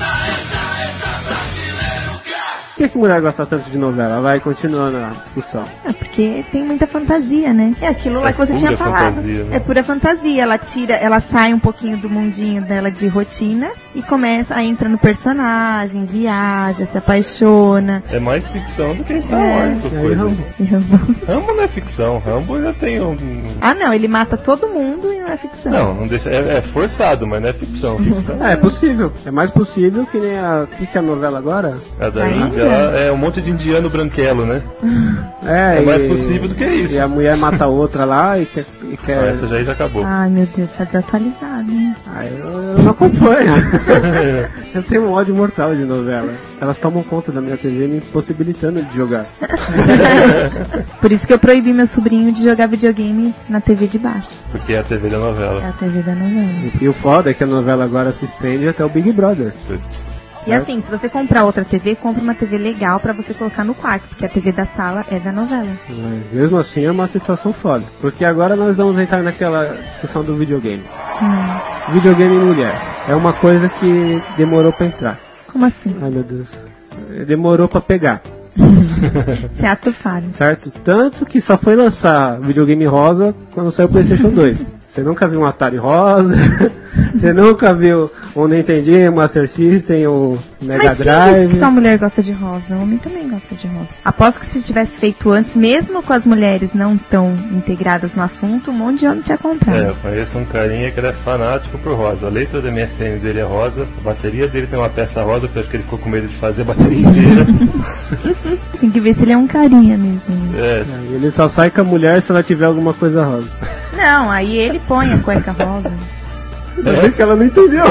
Por que, que mulher gosta tanto de novela? Vai continuando a discussão. É porque tem muita fantasia, né? É aquilo lá É que você pura tinha falado. fantasia, né? É pura fantasia. Ela tira, ela sai um pouquinho do mundinho dela de rotina e começa a entrar no personagem, viaja, se apaixona. É mais ficção do que Star É. Wars, essas E aí, coisas. Rambo? E eu- Rambo não é ficção, Rambo já tem um. Ah, não, ele mata todo mundo e não é ficção. Não, não deixa. É, é forçado, mas não é ficção. Ficção É, é possível. É mais possível que nem a... O que que é a novela agora? A da A Índia Índia? ela é um monte de indiano branquelo, né? É, é mais e- possível do que isso. E a mulher mata a outra lá e quer. E quer... Ah, essa já aí já acabou. Ai, meu Deus, tá desatualizado, hein? Ah, eu, eu não acompanho. Eu tenho um ódio mortal de novela. Elas tomam conta da minha T V me impossibilitando de jogar. Por isso que eu proibi meu sobrinho de jogar videogame na T V de baixo. Porque é a T V da É novela. a T V da novela. E o foda é que a novela agora se estende até o Big Brother. E assim, se você comprar outra T V, compra uma T V legal pra você colocar no quarto, porque a T V da sala é da novela. Mas mesmo assim é uma situação foda. Porque agora nós vamos entrar naquela discussão do videogame. Hum. Videogame e mulher. É uma coisa que demorou pra entrar. Como assim? Ai meu Deus. Demorou pra pegar, Você é ato falho. certo? Tanto que só foi lançar videogame rosa quando saiu o PlayStation dois. Você nunca viu um Atari rosa, você nunca viu um Nintendo, Master System, ou Mega Mas quem Drive. disse que só mulher gosta de rosa? O homem também gosta de rosa. Aposto que se tivesse feito antes, mesmo com as mulheres não tão integradas no assunto, um monte de homem tinha comprado. É, eu conheço um carinha que ele é fanático por rosa. A letra do M S N dele é rosa, a bateria dele tem uma peça rosa, porque eu acho que ele ficou com medo de fazer a bateria inteira. Tem que ver se ele é um carinha mesmo. É, É, ele só sai com a mulher se ela tiver alguma coisa rosa. Não, aí ele põe a cueca rosa. É bem que ela não entendeu.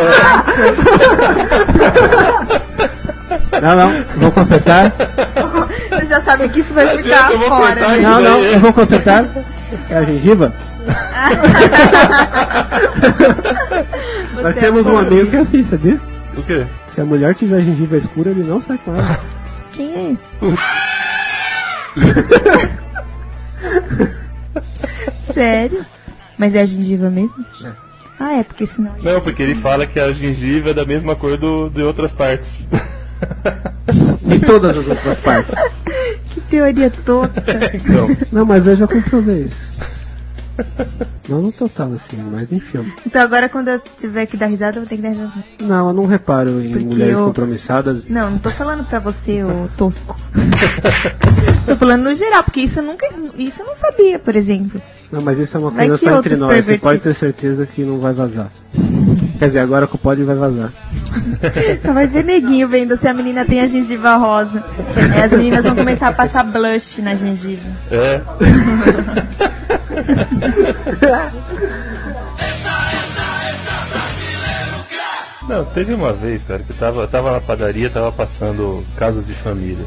Não, não, vou consertar. Você já sabe que isso vai Adianta, ficar eu vou fora. cortar Né? isso. Não, não, daí é- eu vou consertar. É a gengiva? Nós Você temos é um bom. amigo que é assim, sabia? o quê? Se a mulher tiver gengiva escura, ele não sai com ela. Quem é esse? Sério? Mas é a gengiva mesmo? Ah, é, porque senão... Não, porque ele fala que a gengiva é da mesma cor do, de outras partes. De todas as outras partes. Que teoria toda. Então, Não, mas eu já comprovei isso. Não no total, assim, mas em filme. Então agora quando eu tiver que dar risada, eu vou ter que dar risada. Não, eu não reparo em Porque mulheres eu- compromissadas. Não, não tô falando pra você, ô tosco. Tô falando no geral, porque isso eu nunca... Isso eu não sabia, por exemplo. Não, mas isso é uma Vai coisa que só entre outros nós. Você pervertidos. pode ter certeza que não vai vazar. Quer dizer, agora com o pod vai vazar. Só vai ver neguinho vendo se a menina tem a gengiva rosa. Aí as meninas vão começar a passar blush na gengiva. é. Não, teve uma vez, cara, que eu tava, eu tava na padaria, tava passando Casos de Família.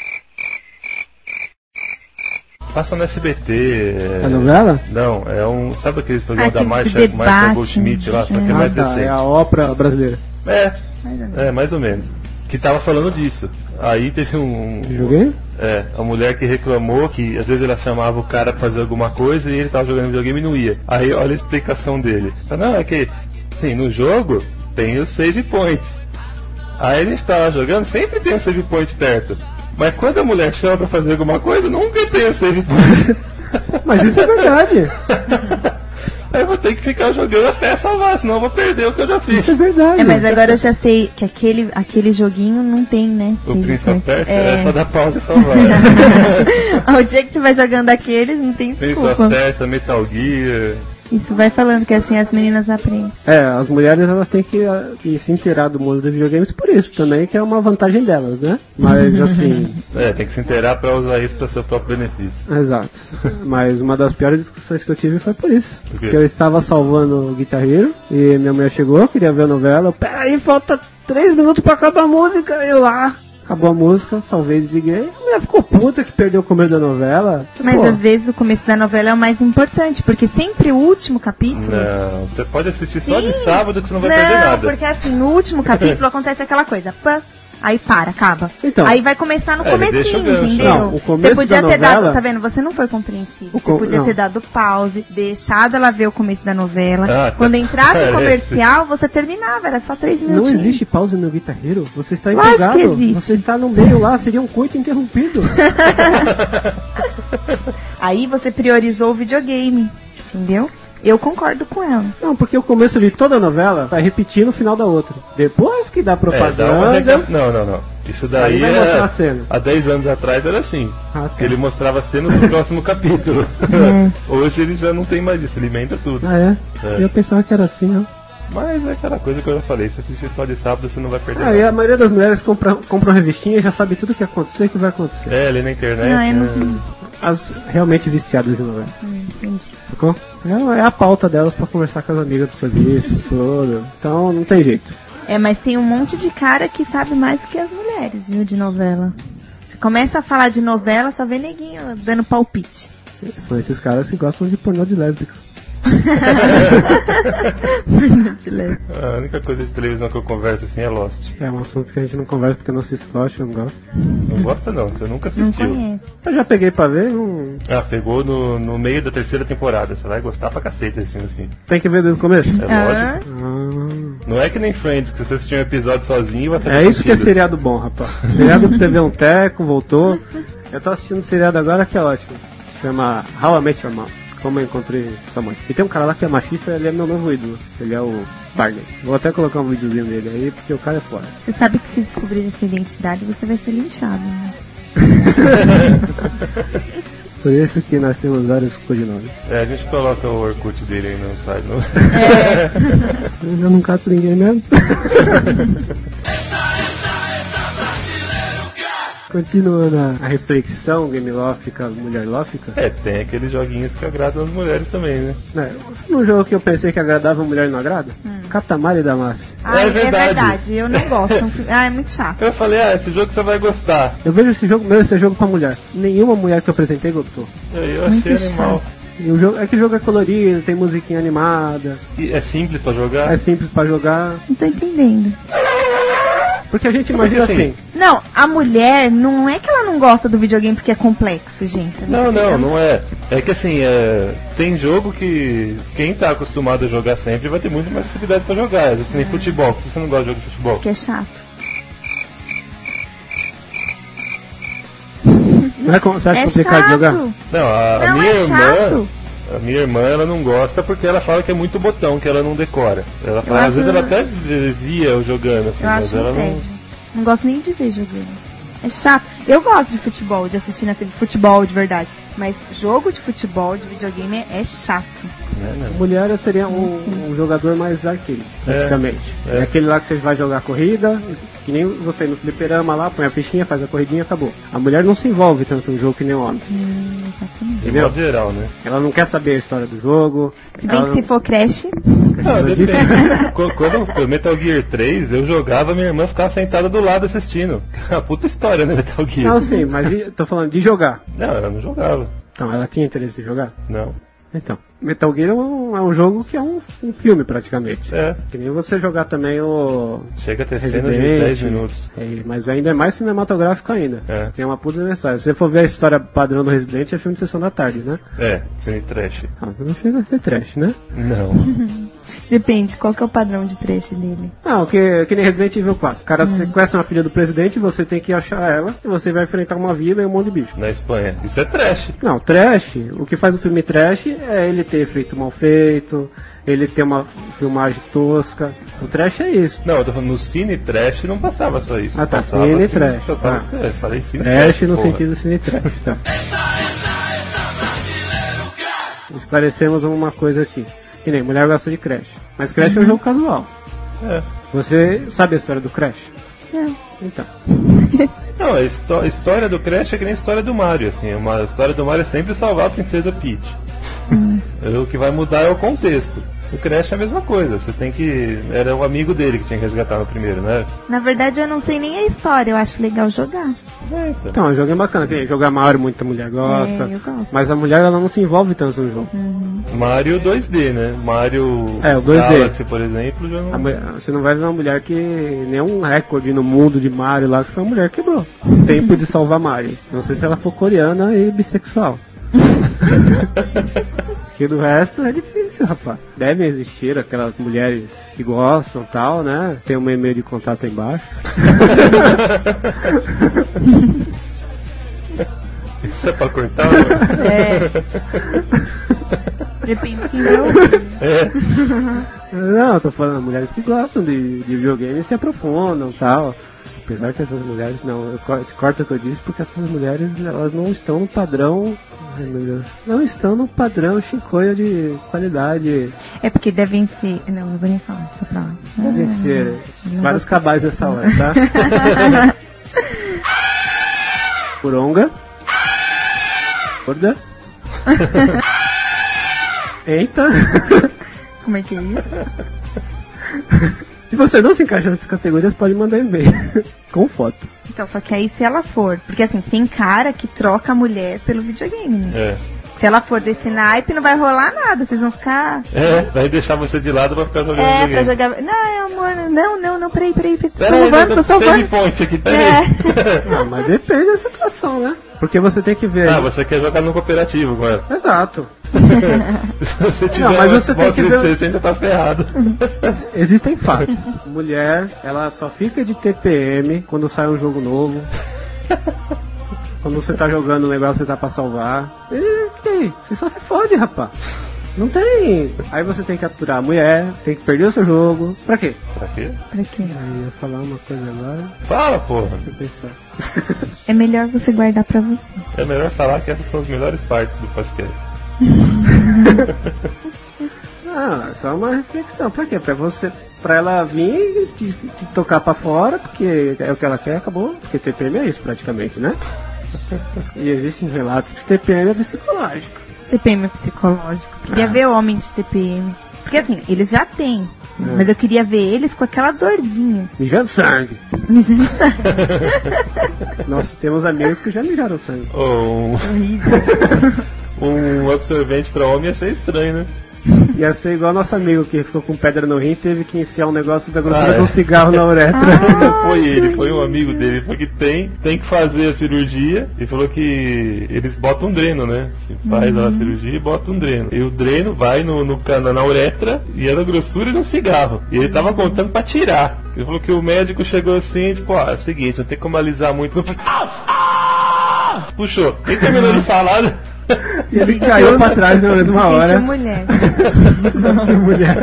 Passa no S B T. É novela? Não, é um. Sabe aquele programa Ah, da que Marcia, debate, Marcia Goldschmidt lá, só que é Ah, mais tá, decente. é a ópera brasileira. É, Mais ou menos. é, mais ou menos. Que tava falando disso. Aí teve um. Videogame? É, a mulher que reclamou que às vezes ela chamava o cara pra fazer alguma coisa e ele tava jogando videogame e não ia. Aí olha a explicação dele. Fala, não, é que, assim, no jogo tem os save points. Aí ele estava jogando, sempre tem um save point perto. Mas quando a mulher chama pra fazer alguma coisa, nunca tem o save point. Mas isso é verdade. Aí eu vou ter que ficar jogando até salvar, senão eu vou perder o que eu já fiz. Isso é verdade. É, mas agora eu já sei que aquele, aquele joguinho não tem, né? O Save Prince point. of Persia É. é só dar pausa e salvar. O dia que estiver jogando aqueles, não tem Prince desculpa. of Persia, Metal Gear. Isso vai falando que assim as meninas aprendem. É, as mulheres elas têm que, ah, que se inteirar do mundo dos videogames por isso também, que é uma vantagem delas, né? Mas assim, É, tem que se inteirar pra usar isso pra seu próprio benefício. exato. Mas uma das piores discussões que eu tive foi por isso. Por quê? Porque eu estava salvando o Guitar Hero e minha mulher chegou, queria ver a novela. Eu, peraí, falta três minutos pra acabar a música. Eu lá, acabou a música, salvei, desliguei. A mulher ficou puta que perdeu o começo da novela. Mas Pô, às vezes o começo da novela é o mais importante, porque sempre o último capítulo. Não, você pode assistir só de Sim. sábado que você não vai Não, perder nada. porque assim, no último capítulo acontece aquela coisa, pã, aí para, acaba. Então. Aí vai começar no É, ele deixa o comecinho, gancho. entendeu? Não, o começo você podia da ter novela- dado, tá vendo? Você não foi compreensível. O Você co- podia não. ter dado pause, deixado ela ver o começo da novela. Ah, tá. Quando entrava É, o comercial, você terminava, era só três minutos. não existe pausa no Guitar Hero. Você está Lógico empolgado. que existe. Você está no meio lá, seria um coito interrompido. Aí você priorizou o videogame, entendeu? Eu concordo com ela. Não, porque o começo de toda a novela vai repetir no final da outra. Depois que dá É, dá uma propaganda. rega- Não, não, não. Isso daí Aí vai mostrar a é... cena. Há dez anos atrás era assim. Ah, tá. Que ele mostrava a cena no próximo capítulo. É. Hoje ele já não tem mais isso, ele emenda tudo. Ah, é? É. Eu pensava que era assim, ó. Mas é aquela coisa que eu já falei, se assistir só de sábado você não vai perder Ah, nada. e a maioria das mulheres compram, compram revistinha e já sabe tudo o que acontecer e que vai acontecer. É, ali na internet, Ah, eu não né? As realmente viciadas em novela. Hum, entendi. Sacou? É, é a pauta delas pra conversar com as amigas do serviço, tudo. Então não tem jeito. É, mas tem um monte de cara que sabe mais que as mulheres, viu, de novela. Você começa a falar de novela, só vê neguinho dando palpite. São esses caras que gostam de pornô de lésbica. A única coisa de televisão que eu converso assim é Lost. É um assunto que a gente não conversa porque não assiste Lost, eu não gosto. Não gosta não, você nunca Não assistiu. conhece. Eu já peguei pra ver, não... Ah, pegou no, no meio da terceira temporada, você vai gostar pra cacete assistindo assim. Tem que ver desde o começo. É Ah, lógico. Ah, Não é que nem Friends, que você assistiu um episódio sozinho e vai ter é isso que é sentido. seriado bom, rapaz. Seriado pra você ver um teco, voltou. Eu tô assistindo um seriado agora que é ótimo. Chama How I Met Your Mom. Como eu encontrei sua mãe. E tem um cara lá que é machista, ele é meu novo ídolo. Ele é o Barney. Vou até colocar um videozinho dele aí, porque o cara é foda. Você sabe que se descobrir a sua identidade, você vai ser linchado, né? Por isso que nós temos vários codinomes. É, a gente coloca o Orkut dele aí no site. No... Eu já não cato ninguém mesmo. Continuando a, a reflexão gamelófica, mulherlófica. É, tem aqueles joguinhos que agradam as mulheres também, né? É, um jogo que eu pensei que agradava a mulher e não agrada? Hum. Katamari Damacy. Ah, É é verdade. verdade. Eu não gosto. Ah, é muito chato. Eu falei, ah, esse jogo você vai gostar. Eu vejo esse jogo, mesmo esse jogo pra mulher. Nenhuma mulher que eu apresentei gostou. Aí eu Muito achei animal. E o jogo, é que o jogo é colorido, tem musiquinha animada, E é simples pra jogar? é simples pra jogar. Não tô entendendo. Porque a gente imagina Porque, assim, Não, a mulher não é que ela não gosta do videogame porque é complexo, gente. Não, não, não é. É que assim, é, tem jogo que quem tá acostumado a jogar sempre vai ter muito mais facilidade pra jogar. É assim, nem futebol. Por que você não gosta de jogo de futebol? Que é chato. não é, como- você acha É complicado chato. de jogar? Não, a, a Não, minha é irmã. chato. A minha irmã, ela não gosta porque ela fala que é muito botão, que ela não decora. Ela fala, Eu às vezes acho- ela até via eu jogando, assim, Eu mas acho ela um não. tédio. Não gosto nem de ver jogando. É chato. Eu gosto de futebol, de assistir naquele futebol de verdade. Mas jogo de futebol, de videogame, é é chato. Né, não. Mulher eu seria um, um jogador mais arcade, praticamente. É, É. é. aquele lá que você vai jogar corrida, que nem você no fliperama lá, põe a fichinha, faz a corridinha e acabou. A mulher não se envolve tanto no jogo que nem o homem. Hum, exatamente. De Entendeu? modo geral, né? Ela não quer saber a história do jogo. Se bem ela que se for Crash, Não, não- depende. Qu- Quando o Metal Gear três eu jogava, minha irmã ficava sentada do lado assistindo. A puta história, né, Metal Gear? Não, sim, mas e- tô falando de jogar. Não, ela não jogava. Então, ela tinha interesse em jogar? Não. Então, Metal Gear é um, é um jogo que é um, um filme praticamente. É. Que nem você jogar também o Chega a ter cena de Resident, dez minutos. é, mas ainda é mais cinematográfico ainda. É. Tem uma puta história. Se você for ver a história padrão do Resident, é filme de sessão da tarde, né? É, cine trash. Ah, não chega a ser trash, né? Não. depende, qual que é o padrão de Crash dele? Não, que, que nem Resident Evil quatro. O cara Hum. sequestra uma filha do presidente, você tem que achar ela, e você vai enfrentar uma vila e um monte de bicho. Na Espanha. Isso é trash. Não, trash, o que faz o filme trash é ele ter efeito mal feito, ele ter uma filmagem tosca. O trash é isso. Não, eu tô falando, no cine trash não passava só isso. Ah, tá, Passava cine cine- trash. Passava, Ah. é, falei cine Trash no porra. sentido cine trash, tá. Esclarecemos uma coisa aqui. Que nem mulher gosta de Crash. Mas Crash é um jogo casual. É. Você sabe a história do Crash? É. Então. Não, a histó- a história do Crash é que nem a história do Mario, assim. Uma a história do Mario é sempre salvar a princesa Peach. O que vai mudar é o contexto. O Crash é a mesma coisa. Você tem que. Era o amigo dele que tinha que resgatar no primeiro, né? Na verdade, eu não sei nem a história, eu acho legal jogar. É, então. Então, o jogo é bacana. Que nem jogar Mario, muita mulher gosta. É, eu gosto. Mas a mulher, ela não se envolve tanto no jogo. Uhum. Mario dois D, né? Mario É, o dois D. Galaxy, por exemplo, já A não. mulher- você não vai ver uma mulher que. Nenhum recorde no mundo de Mario lá que foi uma mulher que quebrou. O tempo de salvar Mario. Não sei se ela for coreana e bissexual. Porque do resto é difícil, rapaz. Devem existir aquelas mulheres que gostam e tal, né? Tem um e-mail de contato aí embaixo. Isso é pra cortar? Né? É. Depende de quem vai ouvir. É. Não, eu tô falando mulheres que gostam de, de videogame e se aprofundam e tal. Apesar que essas mulheres, não, eu cor- corta o que eu disse, porque essas mulheres, elas não estão no padrão, ai meu Deus, não estão no padrão Shinkoio de qualidade. É porque devem ser. Não, não vou nem falar, só pra lá. Devem Ah, ser não vários vou- cabais nessa hora, tá? Coronga. Gorda. Eita. Como é que é isso? Se você não se encaixar nessas categorias, pode mandar e-mail com foto. Então, só que aí se ela for. Porque assim, tem cara que troca a mulher pelo videogame, né? É. Se ela for desse naipe, não vai rolar nada. Vocês vão ficar. É, vai deixar você de lado pra ficar jogando É, pra videogame. jogar. Não, amor, não, não, não, peraí, peraí. Tô Pera aí, salvando, tô tô save salvando. point aqui, pera aí. É. Não, mas depende da situação, né? Porque você tem que ver. Ah, você quer jogar no cooperativo com ela. Exato. Se você tiver Não, mas uma você tem Xbox que ver- trezentos e sessenta, tá ferrado. Existem fatos. Mulher, ela só fica de T P M quando sai um jogo novo. Quando você tá jogando um negócio, você tá pra salvar. E que aí? Você só se fode, rapaz. Não tem. Aí você tem que capturar a mulher, tem que perder o seu jogo. Pra quê? Pra quê? Pra quê? Aí eu ia falar uma coisa agora. Fala, porra. Deixa eu pensar. É melhor você guardar pra você. É melhor falar que essas são as melhores partes do podcast. Ah, só uma reflexão. Pra quê? Pra você. Pra ela vir e te, te tocar pra fora, porque é o que ela quer, acabou. Porque T P M é isso praticamente, né? E existem relatos que T P M é psicológico. T P M é psicológico. Queria ver homem de T P M. Porque assim, eles já têm. É. Mas eu queria ver eles com aquela dorzinha. Mijando sangue. Nós temos amigos que já mijaram sangue. Ou Horrível. um, um absorvente pra homem ia ser estranho, né? Ia ser igual nosso amigo que ficou com pedra no rim e teve que enfiar um negócio da grossura Ah, é. de um cigarro na uretra. Não foi ele, foi um amigo dele. Ele falou que tem, tem que fazer a cirurgia. E falou que eles botam um dreno, né? Se faz a cirurgia e bota um dreno. E o dreno vai no, no, cana- na uretra e é da grossura de um cigarro. E ele tava contando pra tirar. Ele falou que o médico chegou assim, tipo, ó, é o seguinte, não tem como alisar muito. Puxou. Nem terminou de falar. E ele caiu pra trás na mesma hora. Sentiu mulher. Sentiu mulher.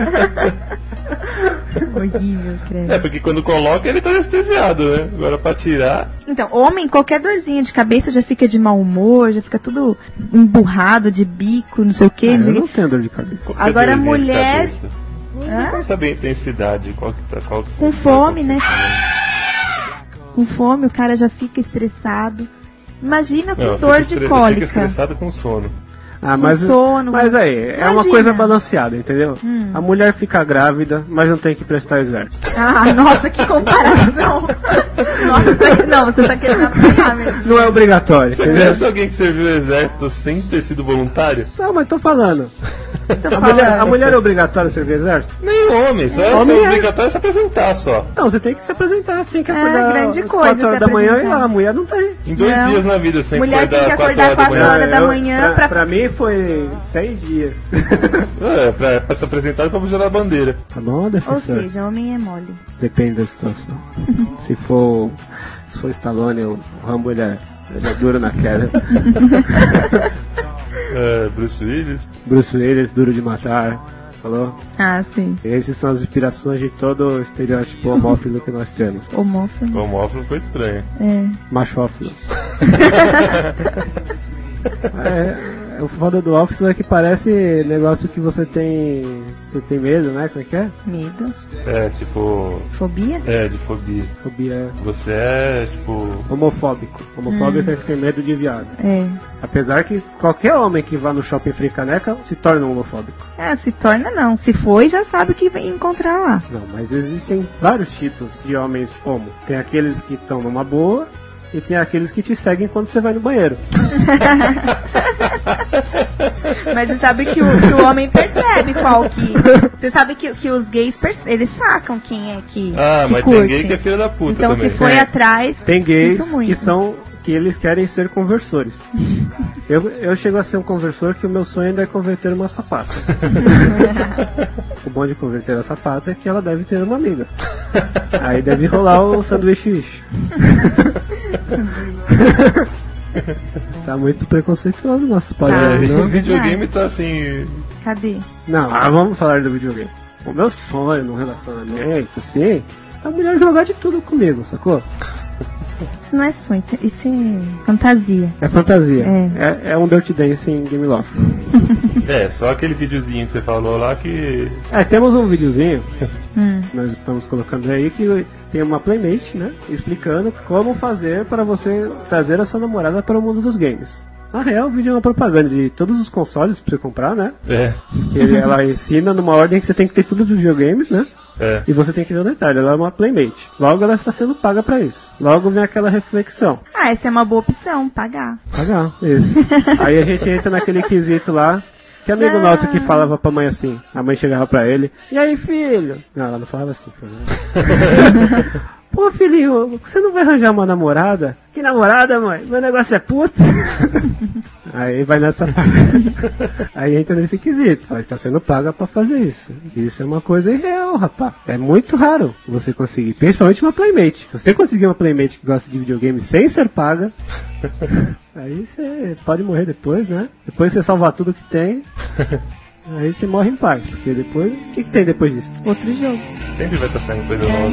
Horrível, credo. É, porque quando coloca ele tá anestesiado, né? Agora pra tirar. Então, homem, qualquer dorzinha de cabeça já fica de mau humor, já fica tudo emburrado de bico, não sei o que. Ah, eu não tenho dor de cabeça. qualquer Agora, dorzinha de mulher- cabeça. Hã? Não saber a intensidade, qual que tá, qual que Com tá fome, né? acontecendo. Com fome, o cara já fica estressado. Imagina com Não, dor fica de estre- cólica. Fica estressado com sono. Ah, Com mas, sono. mas aí, é uma Imagina. coisa balanceada, entendeu? Hum. A mulher fica grávida, mas não tem que prestar exército. Ah, nossa, que comparação. Nossa, você- não, você tá querendo apanhar mesmo. Não é obrigatório, Você entendeu? conhece alguém que serviu o exército sem ter sido voluntário? Não, mas tô falando. Tô A falando. mulher, a mulher é obrigatória servir exército? Nem homem, só é, Homem só é. obrigatório se apresentar só. Não, você tem que se apresentar, você tem que É, acordar grande às coisa quatro horas se da manhã e apresentar. lá, a mulher não tem. Em dois Não. dias na vida você tem Mulher que tem que acordar acordar quatro horas da quatro manhã. horas da Eu- manhã pra, pra- pra mim foi seis dias. É, pra, pra se apresentar e pra puxar a bandeira. Tá bom, Ou defensor? seja, homem é mole. Depende da situação. se for se for Stallone, o Rambo ele é, ele é duro na queda. É, Bruce Willis. Bruce Willis, duro de matar. Falou? Ah, sim. Essas são as inspirações de todo o estereótipo homófilo que nós temos. Homófobo. Como óbvio foi estranho. É. Machófilo. É, o foda do ófilo é que parece negócio que você tem. Você tem medo, né? Como é que é? Medo. É, tipo. Fobia? É, de fobia. Fobia Você é, tipo. homofóbico. Homofóbico é que tem medo de viado. É. Apesar que qualquer homem que vá no shopping Fricaneca se torna um homofóbico. É, se torna não. Se foi, já sabe o que vai encontrar lá. Não, mas existem vários tipos de homens homo. Tem aqueles que estão numa boa e tem aqueles que te seguem quando você vai no banheiro. Mas você sabe que o, que o homem percebe qual que... Você sabe que, que os gays, perce- eles sacam quem é que, Ah, que mas curte. tem gay que é filho da puta Então também. se foi É. atrás... Tem gays sinto muito. que são que eles querem ser conversores. Eu, eu chego a ser um conversor que o meu sonho ainda é converter uma sapata. O bom de converter a sapata é que ela deve ter uma amiga. Aí deve rolar o sanduíche. Tá muito preconceituoso nosso Tá. padrão, É, não? o videogame tá assim. Cadê? Não, ah, vamos falar do videogame. O meu sonho no relacionamento, sim, a mulher jogar de tudo comigo, sacou? Isso não é sonho, isso é fantasia. É fantasia. É, é, é um Dirty Dance em Game Loft. É, só aquele videozinho que você falou lá que... É, temos um videozinho hum. que nós estamos colocando aí que tem uma playmate, né? Explicando como fazer para você trazer a sua namorada para o mundo dos games. Na real, o vídeo é uma propaganda de todos os consoles pra você comprar, né? É. Que ele, ela ensina numa ordem que você tem que ter todos os videogames, né? É. E você tem que ver o detalhe, ela é uma playmate. Logo ela está sendo paga pra isso. Logo vem aquela reflexão. Ah, essa é uma boa opção, pagar. Pagar, isso. Aí a gente entra naquele quesito lá, que amigo Ah. nosso que falava pra mãe assim. A mãe chegava pra ele, e aí filho? Não, ela não falava assim. Filho. Pô, filhinho, você não vai arranjar uma namorada? Que namorada, mãe? Meu negócio é puta. Aí vai nessa... Aí entra nesse quesito. Mas tá sendo paga pra fazer isso. Isso é uma coisa irreal, rapaz. É muito raro você conseguir. Principalmente uma playmate. Se você conseguir uma playmate que gosta de videogame sem ser paga, aí você pode morrer depois, né? Depois você salvar tudo que tem. Aí você morre em paz. Porque depois... O que, que tem depois disso? Outro jogo. Sempre vai estar saindo coisa nova.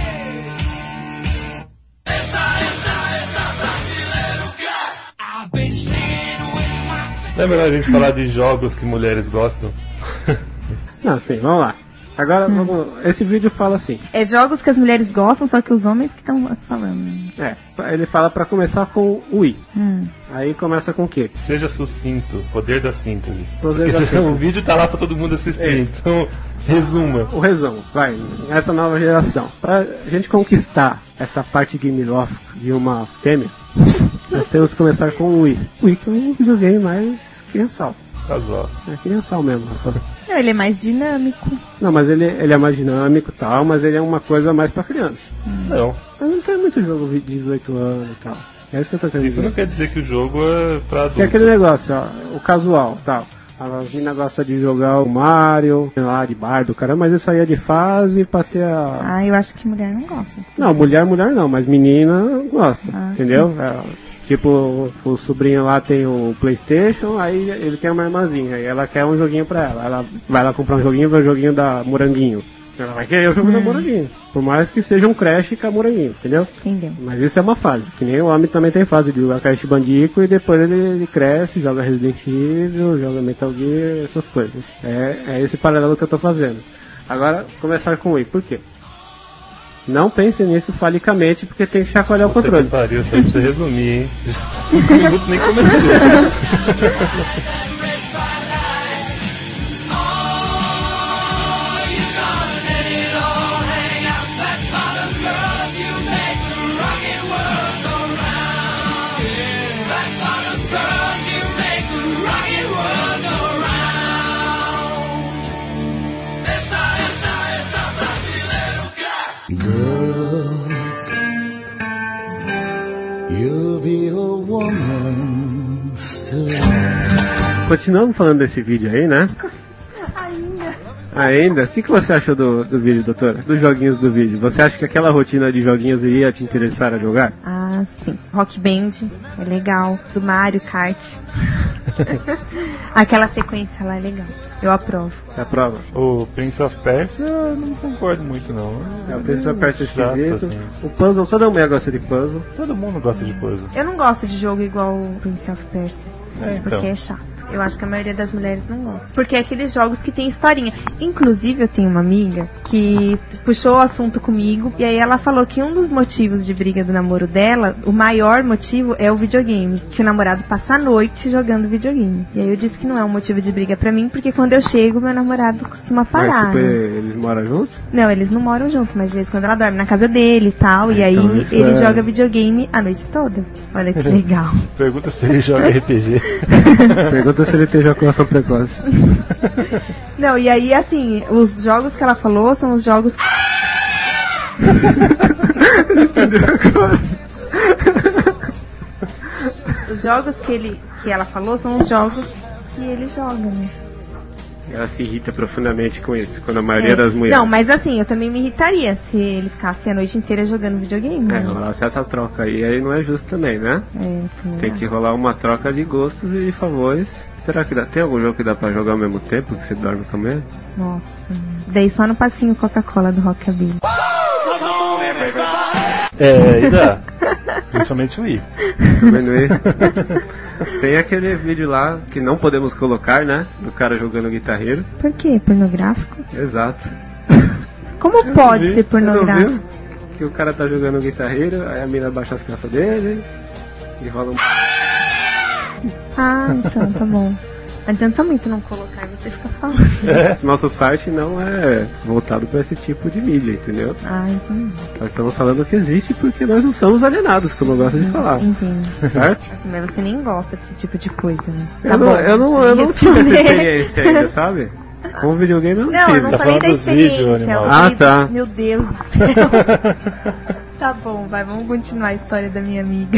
Não é melhor a gente falar de jogos que mulheres gostam? Não, sim, vamos lá. Agora, hum. vamos, esse vídeo fala assim. É jogos que as mulheres gostam, só que os homens que estão falando. É, ele fala pra começar com o Wii. Hum. Aí começa com o quê? Seja sucinto, poder da síntese. Poder da Porque síntese. O vídeo tá lá pra todo mundo assistir, é. Então resuma. O resumo, vai, essa nova geração. Pra gente conquistar essa parte game off de uma fêmea, nós temos que começar com o Wii. O Wii que é um videogame mais criançal. Casual. É criançal mesmo. Não, ele é mais dinâmico. Não, mas ele, ele é mais dinâmico e tal, mas ele é uma coisa mais pra criança. Hum. Não. Mas não tem muito jogo de dezoito anos e tal. É isso que eu tô querendo Isso dizer. não quer dizer que o jogo é pra adulto. É aquele negócio, ó, o casual tal. As meninas gostam de jogar o Mario, lá de bardo, caramba, mas isso aí é de fase pra ter a... Ah, eu acho que mulher não gosta. Não, mulher, mulher não, mas menina gosta, ah, entendeu? É, tipo, o, o sobrinho lá tem o PlayStation, aí ele tem uma irmãzinha, aí ela quer um joguinho pra ela. Ela vai lá comprar um joguinho, vai o joguinho da Moranguinho. Ela vai querer o jogo hum. da Moranguinho. Por mais que seja um Crash com a Moranguinho, entendeu? Entendeu. Mas isso é uma fase. Que nem o homem também tem fase de jogar Crash Bandicoot e depois ele, ele cresce, joga Resident Evil, joga Metal Gear, essas coisas. É, é esse paralelo que eu tô fazendo. Agora, começar com o Wii. Por quê? Não pense nisso falicamente, porque tem que chacoalhar o controle. Pariu, só pra você resumir, hein? Cinco minutos nem começou. Continuando falando desse vídeo aí, né? Ainda. Ainda? O que, que você achou do, do vídeo, doutora? Dos joguinhos do vídeo. Você acha que aquela rotina de joguinhos iria te interessar a jogar? Ah, sim. Rock Band é legal. Do Mario Kart. Aquela sequência lá é legal. Eu aprovo. Você aprova? O Prince of Persia eu não concordo muito, não. É, o Prince of Persia é esquisito. Assim. O puzzle, toda mulher gosta de puzzle. Todo mundo gosta de puzzle. Eu não gosto de jogo igual o Prince of Persia. É, então. Porque é chato. Eu acho que a maioria das mulheres não gosta. Porque é aqueles jogos que tem historinha. Inclusive, eu tenho uma amiga que puxou o assunto comigo. E aí ela falou que um dos motivos de briga do namoro dela, o maior motivo é o videogame. Que o namorado passa a noite jogando videogame. E aí eu disse que não é um motivo de briga pra mim, porque quando eu chego, meu namorado costuma parar. Mas, tipo, né? eles moram juntos? Não, eles não moram juntos, mas de vez em quando ela dorme na casa dele e tal. É, e aí então ele é... joga videogame a noite toda. Olha que legal. Pergunta se ele joga R P G. Pergunta se ele tem ejaculação precoce. Não, e aí assim, os jogos que ela falou são os jogos. Os jogos que, ele, que ela falou são os jogos que ele joga, né? Ela se irrita profundamente com isso, quando a maioria é. das mulheres... Não, mas assim, eu também me irritaria se ele ficasse a noite inteira jogando videogame. É, né? rolasse essa troca aí, aí não é justo também, né? É, tem que rolar uma troca de gostos e de favores. Será que dá? Tem algum jogo que dá pra jogar ao mesmo tempo que você dorme com a mulher? Nossa, daí só no passinho Coca-Cola do Rockabilly. É, e dá. Principalmente o Wii. Também no Wii. Tem aquele vídeo lá que não podemos colocar, né? Do cara jogando guitarreiro. Por quê? Pornográfico? Exato. Como Eu pode vi, ser você não pornográfico? viu? Que o cara tá jogando guitarreiro, aí a mina baixa as calças dele e rola um... Ah, então tá bom. Adianta muito não colocar, você fica falando. É. Nosso site não é voltado para esse tipo de mídia, entendeu? Ah, entendi. Nós estamos falando que existe porque nós não somos alienados, como eu gosto de falar. Entendi. Certo? Mas você nem gosta desse tipo de coisa, né? Eu Tá não, bom, eu não, eu não deixa tive essa responder. experiência ainda, sabe? Com o videogame eu não, Não, tive. eu não Tá falei da falando dos vídeos, experiência. animal. eu Ah, falei tá. do- Meu Deus do céu. Tá bom, vai, vamos continuar a história da minha amiga.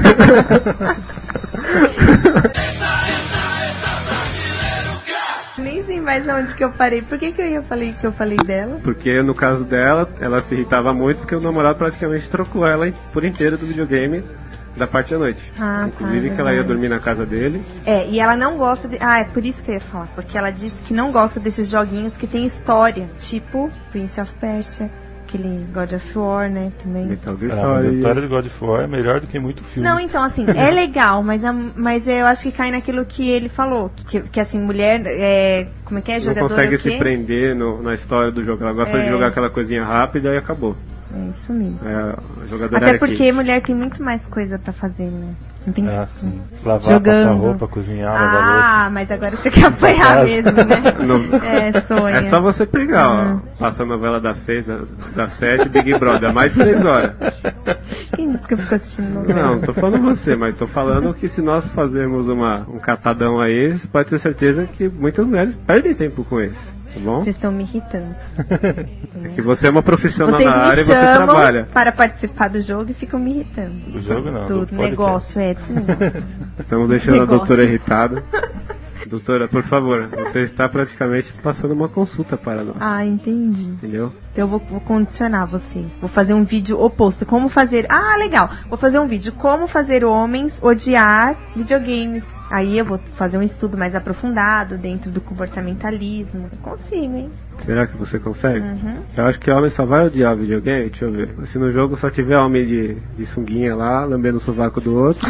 Nem sei mais onde que eu parei. Por que que eu ia falei que eu falei dela? Porque no caso dela, ela se irritava muito porque o namorado praticamente trocou ela por inteiro do videogame da parte da noite. Ah, Inclusive tá, que ela ia verdade. dormir na casa dele. É, e ela não gosta de... Ah, é por isso que eu ia falar. Porque ela disse que não gosta desses joguinhos que tem história. Tipo Prince of Persia, aquele God of War, né, também. Metal Gear Ah, mas a Solid. história do God of War é melhor do que muito filme. Não, então, assim, é legal, mas, a- mas eu acho que cai naquilo que ele falou. Que, que assim, mulher, é, como é que é? Não Jogadora consegue o quê? se prender no- na história do jogo. Ela gosta É. de jogar aquela coisinha rápida e acabou. É isso mesmo. É, a jogadora Até é porque aqui. mulher tem muito mais coisa pra fazer, né? Não tem Ah, sim. Lavar, Jogando. passar roupa, cozinhar, lavar louça. Ah, mas agora você quer apanhar Casa. mesmo, né? Não. É, sonha. É só você pegar, ó. Hum. Passa a novela das seis, da- das sete, Big Brother, mais de três horas. Quem disse que eu fico assistindo novela? Não, não tô falando você, mas tô falando que se nós fazermos uma, um catadão aí, você pode ter certeza que muitas mulheres perdem tempo com esse, tá bom? Vocês estão me irritando. Que você é uma profissional Vocês na me área e você chamam trabalha. para participar do jogo e ficam me irritando. Do jogo não, Do do podcast. negócio, é, desse negócio. Estamos deixando a Negócio. doutora irritada. Doutora, por favor, você está praticamente passando uma consulta para nós, Ah, entendi. entendeu? Então eu vou, vou condicionar você. Vou fazer um vídeo oposto. Como fazer... Ah, legal. Vou fazer um vídeo. Como fazer homens odiar videogames. Aí eu vou fazer um estudo mais aprofundado dentro do comportamentalismo. Eu consigo, hein? Será que você consegue? Uhum. Eu acho que homem só vai odiar videogame, deixa eu ver. Se no jogo só tiver homem de, de sunguinha lá, lambendo o sovaco do outro.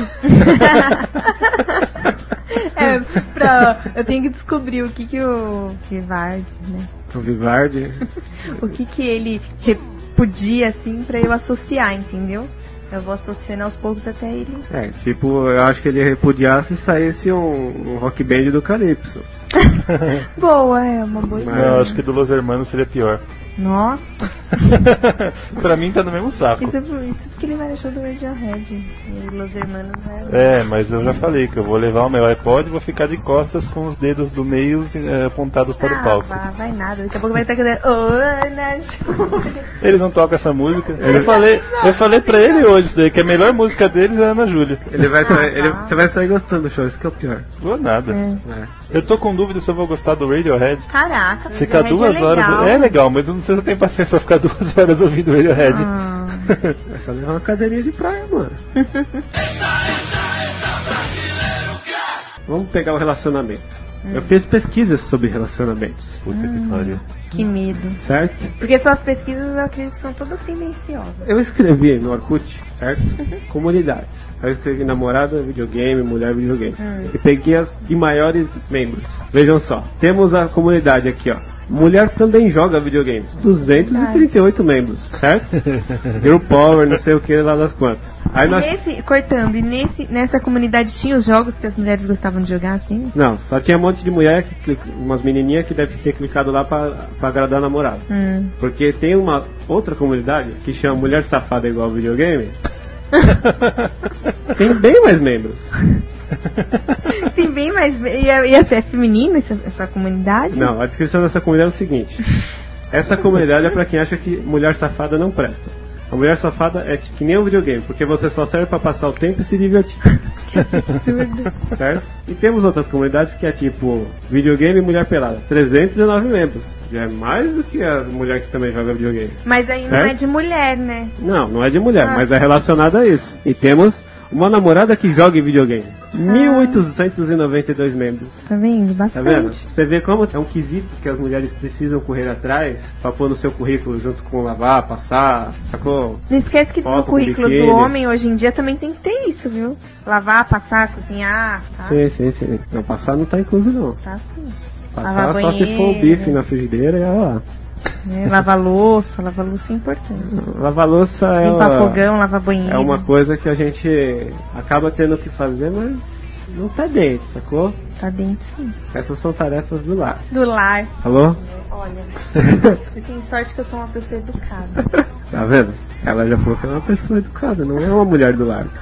É, pra... Eu tenho que descobrir o que que o Vivard, né? O Vivardi. O que que ele repudia, assim, pra eu associar, entendeu? Eu vou associando aos poucos até ele. É, tipo, eu acho que ele ia repudiar se saísse um, um rock band do Calypso. Boa, é uma boa Não, ideia. acho que do Los Hermanos seria pior. Nossa, Pra mim tá no mesmo saco. isso, isso porque ele vai achar do Radiohead. E Los Hermanos vai... É, mas eu já falei que eu vou levar o meu iPod e vou ficar de costas com os dedos do meio eh, apontados para o Ah, palco. vai, vai nada. Daqui a pouco vai estar cantando Ana Júlia. Eles não tocam essa música. Eu falei, eu falei pra ele hoje isso daí, que a melhor música deles é a Ana Júlia. Ele vai sair, ele, Ah. você vai sair gostando do show, isso que é o pior. Vou nada. É. É. Eu tô com dúvida se eu vou gostar do Radiohead. Caraca, Ficar Radiohead duas é horas. legal. É legal, mas eu não sei se eu tenho paciência pra ficar duas horas ouvindo Radiohead. Ah. É só levar uma cadeirinha de praia, mano. Vamos pegar o relacionamento. Eu fiz pesquisas sobre relacionamentos, Puta que pariu. Que medo. certo? Porque suas pesquisas eu acredito que são todas tendenciosas. Eu escrevi no Orkut, certo? Comunidades. Eu escrevi namorada, videogame, mulher, videogame. Hum. E peguei as de maiores membros. Vejam só, temos a comunidade aqui, ó. Mulher também joga videogames. duzentos e trinta e oito membros, certo? Girl Power, não sei o que lá das quantas. Aí E nós... nesse, cortando, e nesse, nessa comunidade tinha os jogos que as mulheres gostavam de jogar, assim? Não, só tinha um monte de mulher, que, clic- umas menininhas que devem ter clicado lá pra, pra agradar a namorada. Hum. Porque tem uma outra comunidade que chama Mulher Safada Igual Videogame. Tem bem mais membros. Tem bem mais... Ia, ia ser feminina essa, essa comunidade? Não, a descrição dessa comunidade é o seguinte: essa comunidade é pra quem acha que mulher safada não presta. A mulher safada é que nem um videogame, porque você só serve pra passar o tempo e se divertir. Certo? E temos outras comunidades que é tipo videogame e mulher pelada. trezentos e nove membros. Já é mais do que a mulher que também joga videogame. Mas aí não Certo? é de mulher, né? Não, não é de mulher, Ah. mas é relacionado a isso. E temos Uma namorada que joga em videogame. mil oitocentos e noventa e dois membros. Tá vendo? Tá Bastante. vendo? Você vê como é um quesito que as mulheres precisam correr atrás pra pôr no seu currículo junto com lavar, passar, sacou? Não esquece que no Foto com currículo biquíni. do homem hoje em dia também tem que ter isso, viu? Lavar, passar, cozinhar, tá? Sim, sim, sim. Não, passar não tá incluso não. Tá sim. Passar Lavar só se for o banheiro. bife na frigideira e olha lá. É, lavar louça, lavar louça é importante. Lavar louça é Limpar uma, fogão, lavar banheiro. é uma coisa que a gente acaba tendo que fazer, mas não tá dentro, sacou? Tá dentro sim. Essas são tarefas do lar. Do lar. Alô? Olha, eu tenho sorte que eu sou uma pessoa educada. Tá vendo? Ela já falou que é uma pessoa educada, não é uma mulher do lar.